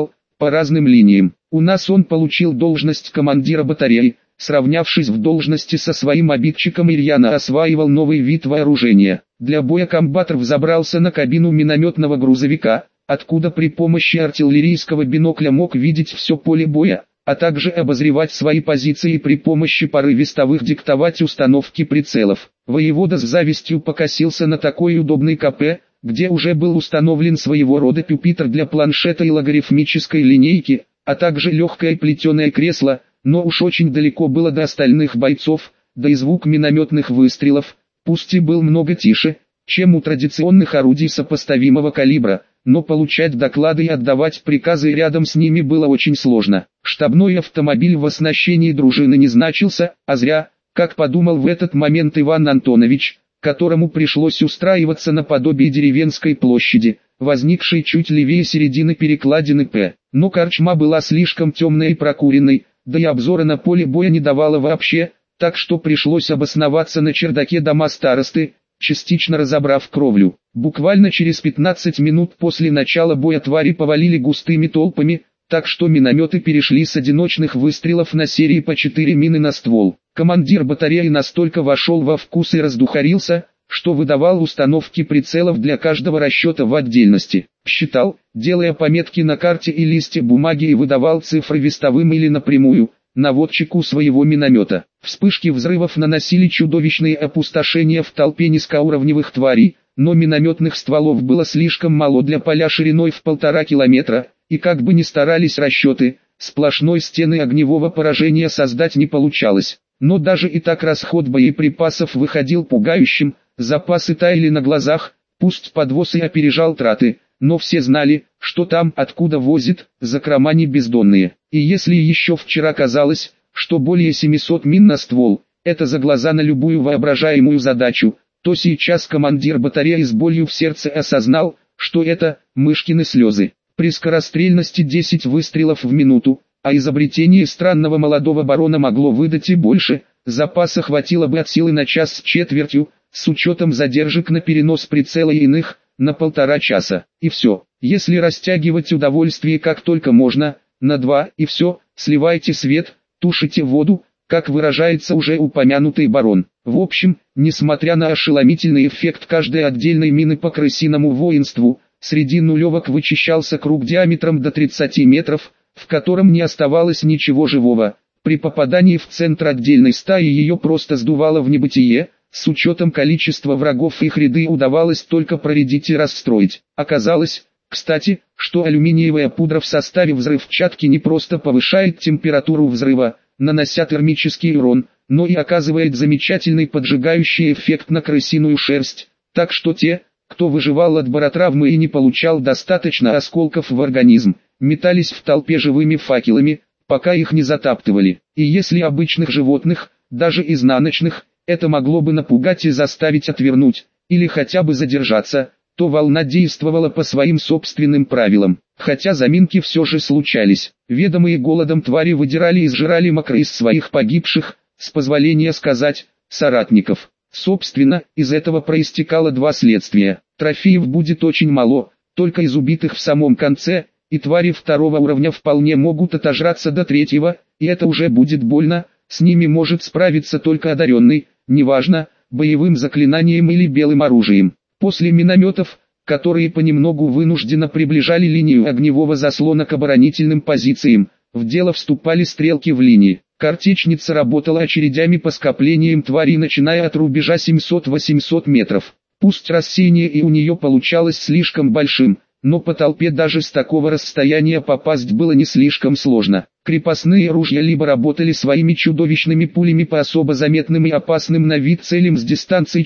по разным линиям. У нас он получил должность командира батареи, сравнявшись в должности со своим обидчиком и рьяно осваивал новый вид вооружения. Для боя комбатор взобрался на кабину минометного грузовика, откуда при помощи артиллерийского бинокля мог видеть все поле боя, а также обозревать свои позиции и при помощи пары вестовых диктовать установки прицелов. Воевода с завистью покосился на такой удобный КП, где уже был установлен своего рода пюпитр для планшета и логарифмической линейки, а также легкое плетеное кресло, но уж очень далеко было до остальных бойцов, да и звук минометных выстрелов, пусть и был много тише, чем у традиционных орудий сопоставимого калибра, но получать доклады и отдавать приказы рядом с ними было очень сложно. Штабной автомобиль в оснащении дружины не значился, а зря, как подумал в этот момент Иван Антонович, которому пришлось устраиваться наподобие деревенской площади, возникшей чуть левее середины перекладины П. Но корчма была слишком темной и прокуренной, да и обзора на поле боя не давала вообще, так что пришлось обосноваться на чердаке дома старосты, частично разобрав кровлю. Буквально через 15 минут после начала боя твари повалили густыми толпами, так что минометы перешли с одиночных выстрелов на серии по 4 мины на ствол. Командир батареи настолько вошел во вкус и раздухарился, что выдавал установки прицелов для каждого расчета в отдельности. Считал, делая пометки на карте и листе бумаги, и выдавал цифры вестовым или напрямую наводчику своего миномета. Вспышки взрывов наносили чудовищные опустошения в толпе низкоуровневых тварей, но минометных стволов было слишком мало для поля шириной в 1,5 километра, и как бы ни старались расчеты, сплошной стены огневого поражения создать не получалось. Но даже и так расход боеприпасов выходил пугающим, запасы таяли на глазах, пусть подвоз и опережал траты, но все знали, что там, откуда возит, закрома не бездонные. И если еще вчера казалось, что более 700 мин на ствол, это за глаза на любую воображаемую задачу, то сейчас командир батареи с болью в сердце осознал, что это мышкины слезы. При скорострельности 10 выстрелов в минуту, а изобретение странного молодого барона могло выдать и больше, запаса хватило бы от силы на час с четвертью, с учетом задержек на перенос прицела и иных, на 1,5 часа. И все. Если растягивать удовольствие как только можно, на 2, и все, сливайте свет, тушите воду, как выражается уже упомянутый барон. В общем, несмотря на ошеломительный эффект каждой отдельной мины по крысиному воинству, среди нулевок вычищался круг диаметром до 30 метров, в котором не оставалось ничего живого. При попадании в центр отдельной стаи ее просто сдувало в небытие. С учетом количества врагов их ряды удавалось только проредить и расстроить. Оказалось, кстати, что алюминиевая пудра в составе взрывчатки не просто повышает температуру взрыва, нанося термический урон, но и оказывает замечательный поджигающий эффект на крысиную шерсть, так что те, кто выживал от баротравмы и не получал достаточно осколков в организм, метались в толпе живыми факелами, пока их не затаптывали. И если обычных животных, даже изнаночных, это могло бы напугать и заставить отвернуть, или хотя бы задержаться, то волна действовала по своим собственным правилам. Хотя заминки все же случались. Ведомые голодом твари выдирали и сжирали мокрые из своих погибших, с позволения сказать, соратников. Собственно, из этого проистекало два следствия. Трофеев будет очень мало, только из убитых в самом конце, и твари второго уровня вполне могут отожраться до третьего, и это уже будет больно, с ними может справиться только одаренный, неважно, боевым заклинанием или белым оружием. После минометов, которые понемногу вынужденно приближали линию огневого заслона к оборонительным позициям, в дело вступали стрелки в линии. Картечница работала очередями по скоплениям тварей, начиная от рубежа 700-800 метров. Пусть рассеяние и у нее получалось слишком большим, но по толпе даже с такого расстояния попасть было не слишком сложно. Крепостные ружья либо работали своими чудовищными пулями по особо заметным и опасным на вид целям с дистанции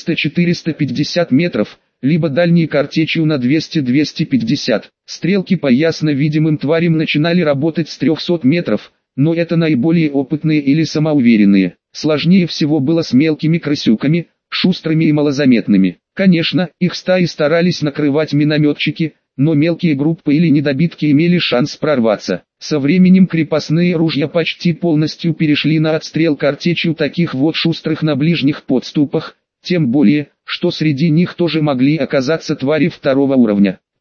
400-450 метров, либо дальней картечью на 200-250. Стрелки по ясно видимым тварям начинали работать с 300 метров, но это наиболее опытные или самоуверенные. Сложнее всего было с мелкими крысюками, шустрыми и малозаметными. Конечно, их стаи старались накрывать минометчики, но мелкие группы или недобитки имели шанс прорваться. Со временем крепостные ружья почти полностью перешли на отстрел картечью таких вот шустрых на ближних подступах, тем более, что среди них тоже могли оказаться твари второго уровня.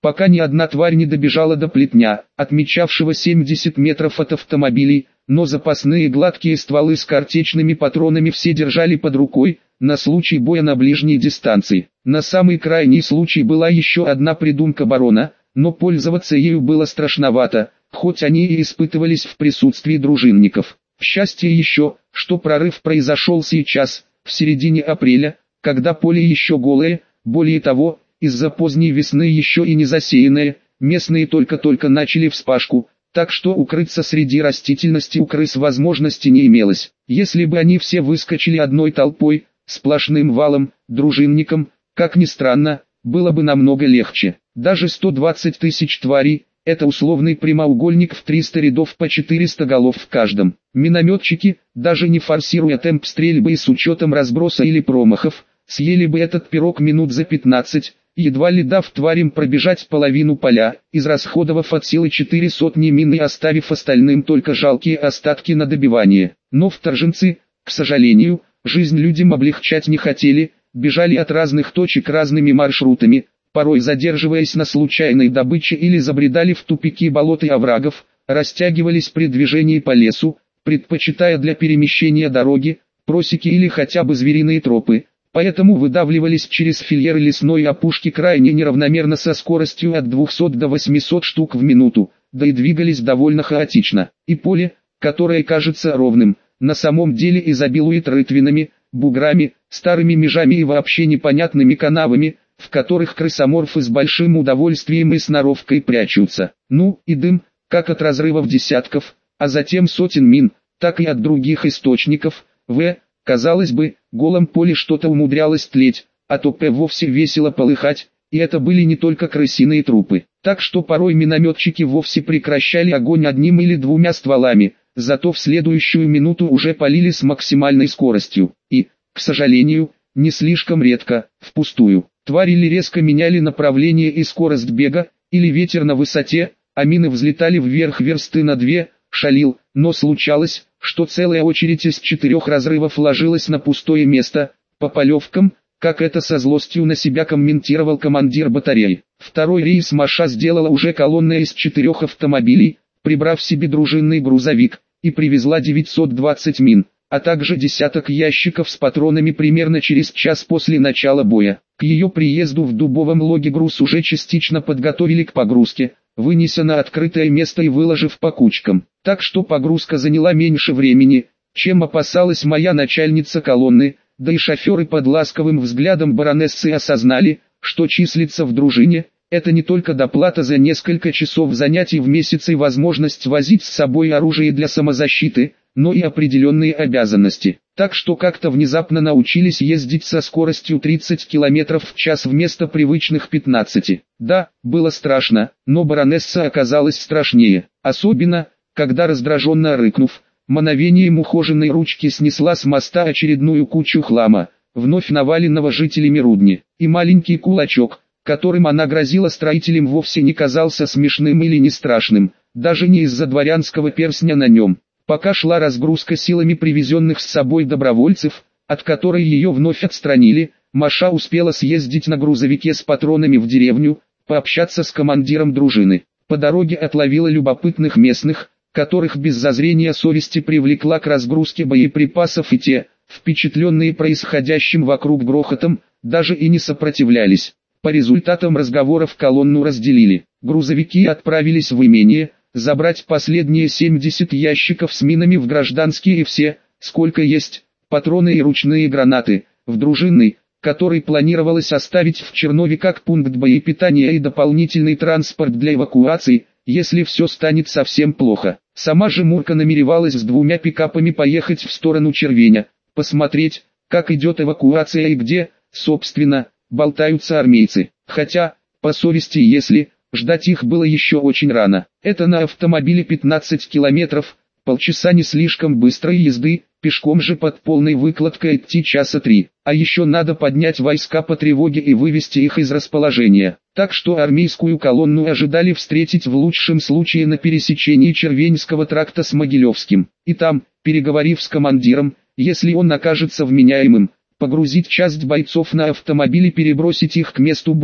пока ни одна тварь не добежала до плетня, отмечавшего 70 метров от автомобилей, но запасные гладкие стволы с картечными патронами все держали под рукой, на случай боя на ближней дистанции. На самый крайний случай была еще одна придумка барона, но пользоваться ею было страшновато, хоть они и испытывались в присутствии дружинников. Счастье еще, что прорыв произошел сейчас, в середине апреля, когда поле еще голое, более того, из-за поздней весны еще и не засеянное, местные только-только начали вспашку, так что укрыться среди растительности у крыс возможности не имелось. Если бы они все выскочили одной толпой, сплошным валом, дружинникам, как ни странно, было бы намного легче. Даже 120 тысяч тварей – это условный прямоугольник в 300 рядов по 400 голов в каждом. Минометчики, даже не форсируя темп стрельбы и с учетом разброса или промахов, съели бы этот пирог минут за 15, едва ли дав тварям пробежать половину поля, израсходовав от силы 400 мин и оставив остальным только жалкие остатки на добивание. Но вторженцы, к сожалению, жизнь людям облегчать не хотели, бежали от разных точек разными маршрутами, порой задерживаясь на случайной добыче или забредали в тупики болот и оврагов, растягивались при движении по лесу, предпочитая для перемещения дороги, просеки или хотя бы звериные тропы, поэтому выдавливались через фильеры лесной опушки крайне неравномерно со скоростью от 200 до 800 штук в минуту, да и двигались довольно хаотично. И поле, которое кажется ровным, на самом деле изобилует рытвинами, буграми, старыми межами и вообще непонятными канавами, в которых крысоморфы с большим удовольствием и сноровкой прячутся. Ну и дым, как от разрывов десятков, а затем сотен мин, так и от других источников. Казалось бы, голом поле что-то умудрялось тлеть, а то вовсе весело полыхать, и это были не только крысиные трупы. Так что порой минометчики вовсе прекращали огонь одним или двумя стволами, зато в следующую минуту уже полили с максимальной скоростью. И, к сожалению, не слишком редко, впустую. Твари или резко меняли направление и скорость бега, или ветер на высоте, а мины взлетали вверх версты на 2, шалил, но случалось, что целая очередь из 4 разрывов ложилась на пустое место, по полевкам, как это со злостью на себя комментировал командир батареи. Второй рейс Маша сделала уже колонна из 4 автомобилей, прибрав себе дружинный грузовик, и привезла 920 мин, а также десяток ящиков с патронами примерно через час после начала боя. К ее приезду в дубовом логе груз уже частично подготовили к погрузке, вынеся на открытое место и выложив по кучкам. Так что погрузка заняла меньше времени, чем опасалась моя начальница колонны, да и шоферы под ласковым взглядом баронессы осознали, что числиться в дружине – это не только доплата за несколько часов занятий в месяц и возможность возить с собой оружие для самозащиты, но и определенные обязанности. Так что как-то внезапно научились ездить со скоростью 30 км в час вместо привычных 15. Да, было страшно, но баронесса оказалась страшнее. Особенно, когда раздраженно рыкнув, мановением ухоженной ручки снесла с моста очередную кучу хлама, вновь наваленного жителями Рудни. И маленький кулачок, которым она грозила строителям, вовсе не казался смешным или не страшным, даже не из-за дворянского перстня на нем. Пока шла разгрузка силами привезенных с собой добровольцев, от которой ее вновь отстранили, Маша успела съездить на грузовике с патронами в деревню, пообщаться с командиром дружины. По дороге отловила любопытных местных, которых без зазрения совести привлекла к разгрузке боеприпасов, и те, впечатленные происходящим вокруг грохотом, даже и не сопротивлялись. По результатам разговоров колонну разделили. Грузовики отправились в имение, забрать последние 70 ящиков с минами в гражданские и все, сколько есть, патроны и ручные гранаты, в дружинный, который планировалось оставить в Чернове как пункт боепитания и дополнительный транспорт для эвакуации, если все станет совсем плохо. Сама же Мурка намеревалась с 2 пикапами поехать в сторону Червеня, посмотреть, как идет эвакуация и где, собственно, болтаются армейцы. Хотя, по совести, если ждать их было еще очень рано. Это на автомобиле 15 километров, полчаса не слишком быстрой езды, пешком же под полной выкладкой идти часа 3. А еще надо поднять войска по тревоге и вывести их из расположения. Так что армейскую колонну ожидали встретить в лучшем случае на пересечении Червеньского тракта с Могилевским. И там, переговорив с командиром, если он окажется вменяемым, погрузить часть бойцов на автомобиль и перебросить их к месту боя,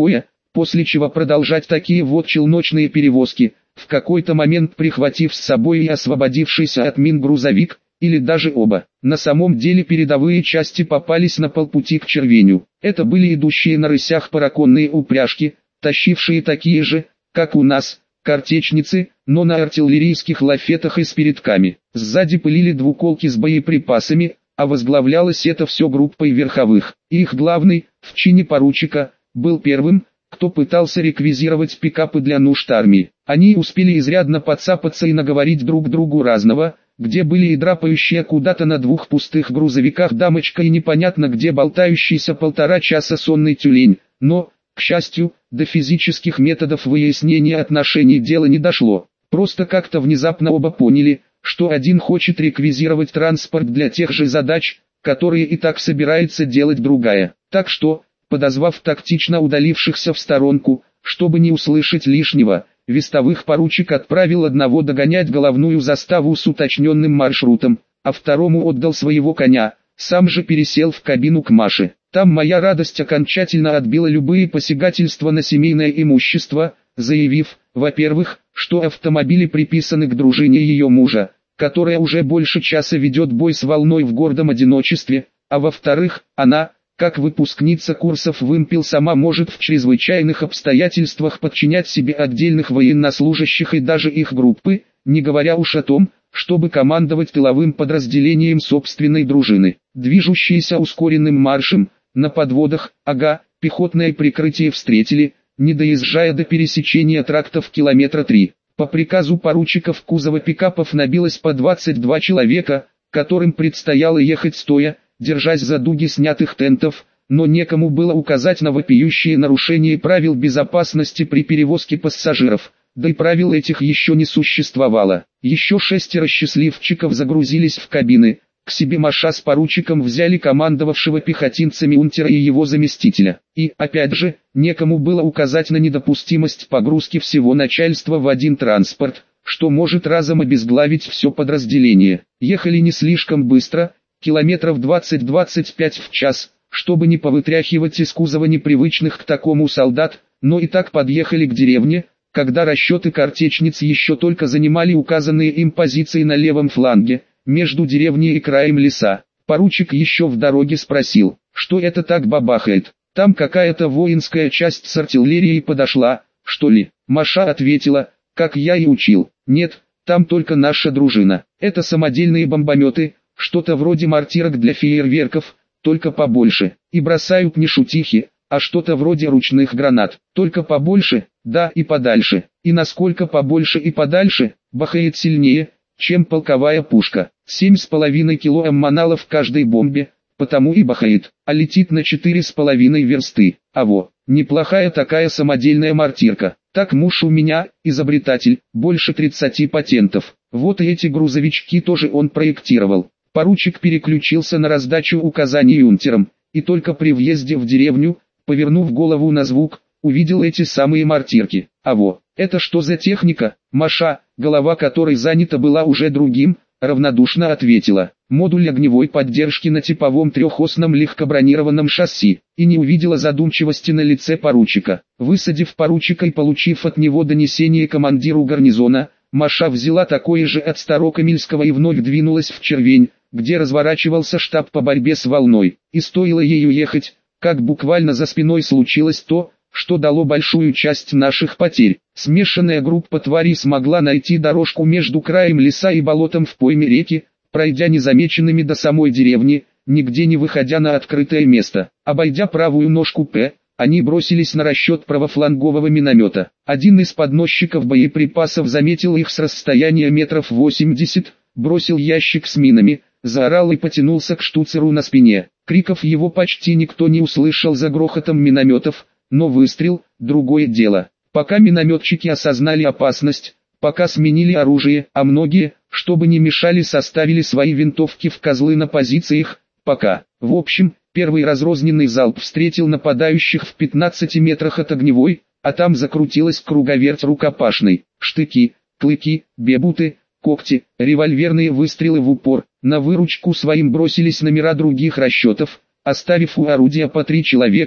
после чего продолжать такие вот челночные перевозки, в какой-то момент прихватив с собой и освободившийся от мин грузовик, или даже оба. На самом деле передовые части попались на полпути к Червеню. Это были идущие на рысях параконные упряжки, тащившие такие же, как у нас, картечницы, но на артиллерийских лафетах и с передками. Сзади пылили двуколки с боеприпасами, а возглавлялось это все группой верховых. Их главный, в чине поручика, был первым, кто пытался реквизировать пикапы для нужд армии. Они успели изрядно подцапаться и наговорить друг другу разного, где были и драпающие куда-то на двух пустых грузовиках дамочка и непонятно где болтающийся 1,5 часа сонный тюлень, но, к счастью, до физических методов выяснения отношений дело не дошло. Просто как-то внезапно оба поняли, что один хочет реквизировать транспорт для тех же задач, которые и так собирается делать другая. Так что, подозвав тактично удалившихся в сторонку, чтобы не услышать лишнего, вестовых поручик отправил одного догонять головную заставу с уточненным маршрутом, а второму отдал своего коня, сам же пересел в кабину к Маше. Там моя радость окончательно отбила любые посягательства на семейное имущество, заявив, во-первых, что автомобили приписаны к дружине ее мужа, которая уже больше часа ведет бой с волной в гордом одиночестве, а во-вторых, она, как выпускница курсов вымпел, сама может в чрезвычайных обстоятельствах подчинять себе отдельных военнослужащих и даже их группы, не говоря уж о том, чтобы командовать тыловым подразделением собственной дружины. Движущиеся ускоренным маршем, на подводах, пехотное прикрытие встретили, не доезжая до пересечения трактов километра 3. По приказу поручиков в кузовы пикапов набилось по 22 человека, которым предстояло ехать стоя, держась за дуги снятых тентов, но некому было указать на вопиющие нарушения правил безопасности при перевозке пассажиров, да и правил этих еще не существовало. Еще 6 счастливчиков загрузились в кабины, к себе Маша с поручиком взяли командовавшего пехотинцами унтера и его заместителя. И, опять же, некому было указать на недопустимость погрузки всего начальства в один транспорт, что может разом обезглавить все подразделение. Ехали не слишком быстро, километров 20-25 в час, чтобы не повытряхивать из кузова непривычных к такому солдат, но и так подъехали к деревне, когда расчеты картечниц еще только занимали указанные им позиции на левом фланге, между деревней и краем леса. Поручик еще в дороге спросил, что это так бабахает. Там какая-то воинская часть с артиллерией подошла, что ли? Маша ответила, как я и учил. Нет, там только наша дружина. Это самодельные бомбометы, что-то вроде мортирок для фейерверков, только побольше. И бросают не шутихи, а что-то вроде ручных гранат. Только побольше, да и подальше. И насколько побольше и подальше, бахает сильнее, чем полковая пушка. 7,5 кило аммонала в каждой бомбе, потому и бахает, а летит на 4,5 версты. Неплохая такая самодельная мортирка. Так муж у меня, изобретатель, больше 30 патентов. Вот и эти грузовички тоже он проектировал. Поручик переключился на раздачу указаний юнтерам, и только при въезде в деревню, повернув голову на звук, увидел эти самые мортирки. Это что за техника? Маша, голова которой занята была уже другим, равнодушно ответила. Модуль огневой поддержки на типовом трехосном легкобронированном шасси, и не увидела задумчивости на лице поручика. Высадив поручика и получив от него донесение командиру гарнизона, Маша взяла такое же от Старокамельского и вновь двинулась в Червень, где разворачивался штаб по борьбе с волной. И стоило ей уехать, как буквально за спиной случилось то, что дало большую часть наших потерь. Смешанная группа тварей смогла найти дорожку между краем леса и болотом в пойме реки, пройдя незамеченными до самой деревни, нигде не выходя на открытое место. Обойдя правую ножку П, они бросились на расчет правофлангового миномета. Один из подносчиков боеприпасов заметил их с расстояния метров 80, бросил ящик с минами, заорал и потянулся к штуцеру на спине. Криков его почти никто не услышал за грохотом минометов, но выстрел – другое дело. Пока минометчики осознали опасность, пока сменили оружие, а многие, чтобы не мешали, составили свои винтовки в козлы на позициях, пока. В общем, первый разрозненный залп встретил нападающих в 15 метрах от огневой, а там закрутилась круговерть рукопашной. Штыки, клыки, бебуты, когти, револьверные выстрелы в упор. На выручку своим бросились номера других расчетов, оставив у орудия по 3 человека,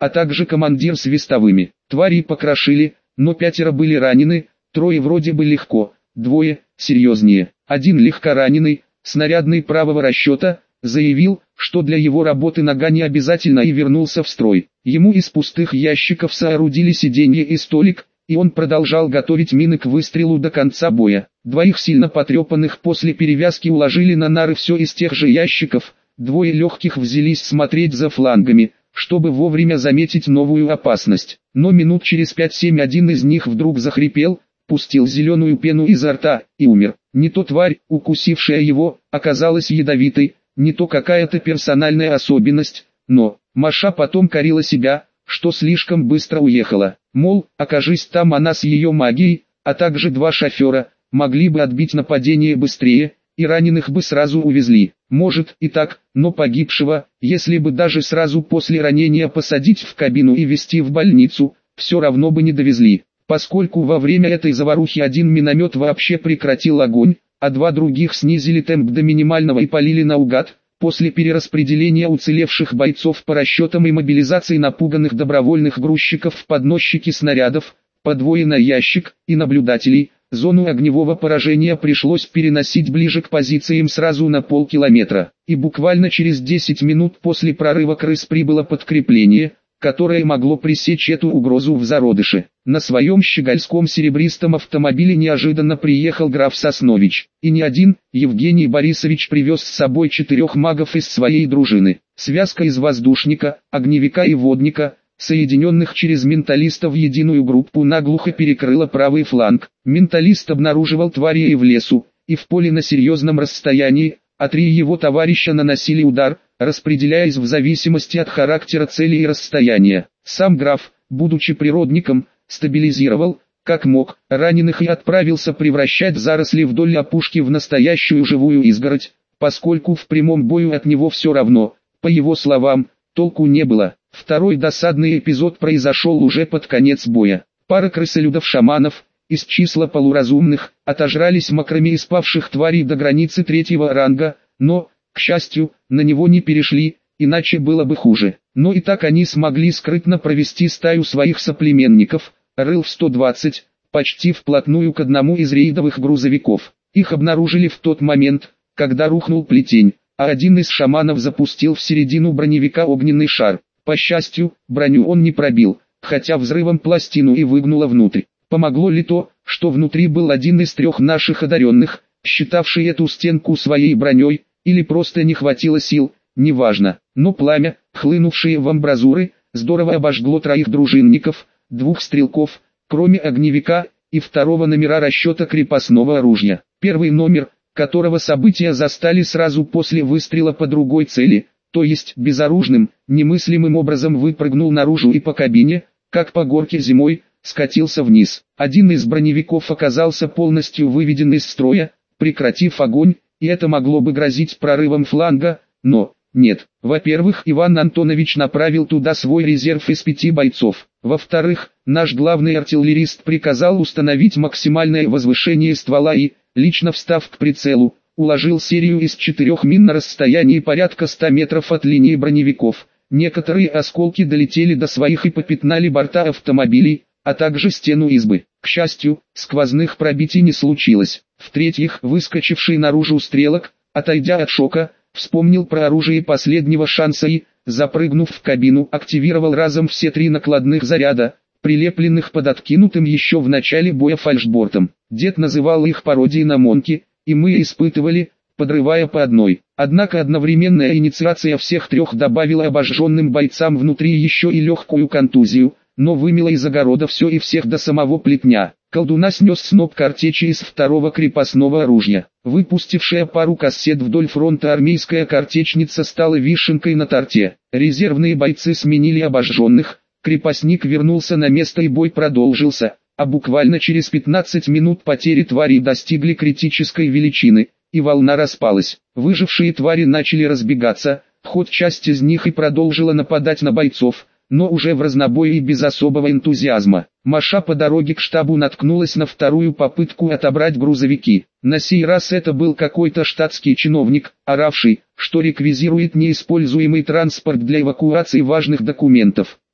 а также командир с вестовыми. Твари покрошили, но 5 были ранены, 3 вроде бы легко, 2 серьезнее. Один легкораненый, снарядный правого расчета, заявил, что для его работы нога не обязательна, и вернулся в строй. Ему из пустых ящиков соорудили сиденье и столик, и он продолжал готовить мины к выстрелу до конца боя. 2 сильно потрепанных после перевязки уложили на нары все из тех же ящиков, 2 легких взялись смотреть за флангами, чтобы вовремя заметить новую опасность. Но минут через 5-7 один из них вдруг захрипел, пустил зеленую пену изо рта и умер. Не то тварь, укусившая его, оказалась ядовитой, не то какая-то персональная особенность, но Маша потом корила себя, что слишком быстро уехала. Мол, окажись там она с ее магией, а также 2 шофера, могли бы отбить нападение быстрее, и раненых бы сразу увезли. Может и так, но погибшего, если бы даже сразу после ранения посадить в кабину и везти в больницу, все равно бы не довезли. Поскольку во время этой заварухи один миномет вообще прекратил огонь, а 2 других снизили темп до минимального и полили наугад, после перераспределения уцелевших бойцов по расчетам и мобилизации напуганных добровольных грузчиков в подносчики снарядов, по 2 на ящик, и наблюдателей, зону огневого поражения пришлось переносить ближе к позициям сразу на полкилометра. И буквально через 10 минут после прорыва крыс прибыло подкрепление, которое могло пресечь эту угрозу в зародыше. На своем щегольском серебристом автомобиле неожиданно приехал граф Соснович. И не один, Евгений Борисович привез с собой 4 магов из своей дружины. Связка из воздушника, огневика и водника, соединенных через менталиста в единую группу, наглухо перекрыла правый фланг. Менталист обнаруживал твари и в лесу, и в поле на серьезном расстоянии, а 3 его товарища наносили удар, распределяясь в зависимости от характера цели и расстояния. Сам граф, будучи природником, стабилизировал, как мог, раненых и отправился превращать заросли вдоль опушки в настоящую живую изгородь, поскольку в прямом бою от него все равно, по его словам, толку не было. Второй досадный эпизод произошел уже под конец боя. Пара крысолюдов-шаманов, из числа полуразумных, отожрались макрами испавших тварей до границы 3-го ранга, но, к счастью, на него не перешли, иначе было бы хуже. Но и так они смогли скрытно провести стаю своих соплеменников, РЛ-120, почти вплотную к одному из рейдовых грузовиков. Их обнаружили в тот момент, когда рухнул плетень, а один из шаманов запустил в середину броневика огненный шар. По счастью, броню он не пробил, хотя взрывом пластину и выгнуло внутрь. Помогло ли то, что внутри был один из 3 наших одаренных, считавший эту стенку своей броней, или просто не хватило сил, неважно. Но пламя, хлынувшее в амбразуры, здорово обожгло 3 дружинников, 2 стрелков, кроме огневика, и 2-го номера расчета крепостного оружия. 1-й номер, которого события застали сразу после выстрела по другой цели, то есть безоружным, немыслимым образом выпрыгнул наружу и по кабине, как по горке зимой, скатился вниз. Один из броневиков оказался полностью выведен из строя, прекратив огонь, и это могло бы грозить прорывом фланга, но нет. Во-первых, Иван Антонович направил туда свой резерв из 5 бойцов. Во-вторых, наш главный артиллерист приказал установить максимальное возвышение ствола и, лично встав к прицелу, уложил серию из 4 мин на расстоянии порядка 100 метров от линии броневиков. Некоторые осколки долетели до своих и попятнали борта автомобилей, а также стену избы. К счастью, сквозных пробитий не случилось. В-третьих, выскочивший наружу стрелок, отойдя от шока, вспомнил про оружие последнего шанса и, запрыгнув в кабину, активировал разом все 3 накладных заряда, прилепленных под откинутым еще в начале боя фальшбортом. Дед называл их пародией на Монки, и мы испытывали, подрывая по одной. Однако одновременная инициация всех 3 добавила обожженным бойцам внутри еще и легкую контузию, но вымела из огорода все и всех до самого плетня. Колдуна снес сноп картечи из 2-го крепостного оружия. Выпустившая пару кассет вдоль фронта армейская картечница стала вишенкой на торте. Резервные бойцы сменили обожженных, крепостник вернулся на место и бой продолжился, а буквально через 15 минут потери тварей достигли критической величины, и волна распалась. Выжившие твари начали разбегаться, в ход часть из них и продолжила нападать на бойцов, но уже в разнобой и без особого энтузиазма. Маша по дороге к штабу наткнулась на 2-ю попытку отобрать грузовики. На сей раз это был какой-то штатский чиновник, оравший, что реквизирует неиспользуемый транспорт для эвакуации важных документов.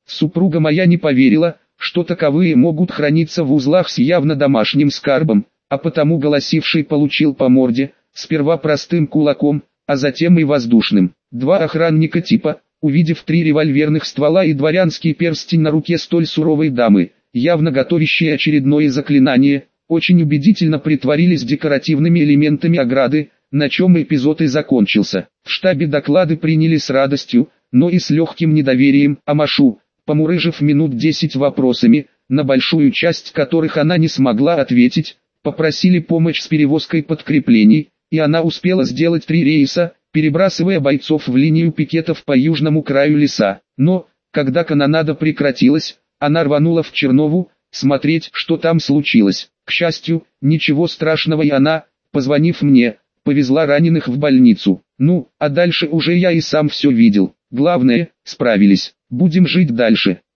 Супруга моя не поверила, что таковые могут храниться в узлах с явно домашним скарбом, а потому голосивший получил по морде, сперва простым кулаком, а затем и воздушным. Два охранника типа, увидев 3 револьверных ствола и дворянский перстень на руке столь суровой дамы, явно готовящие очередное заклинание, очень убедительно притворились декоративными элементами ограды, на чем эпизод и закончился. В штабе доклады приняли с радостью, но и с легким недоверием, а Машу, помурыжив минут 10 вопросами, на большую часть которых она не смогла ответить, попросили помощь с перевозкой подкреплений, и она успела сделать 3 рейса, перебрасывая бойцов в линию пикетов по южному краю леса. Но, когда канонада прекратилась, она рванула в Чернову, смотреть, что там случилось. К счастью, ничего страшного, и она, позвонив мне, повезла раненых в больницу. Ну, а дальше уже я и сам все видел. Главное, справились. Будем жить дальше.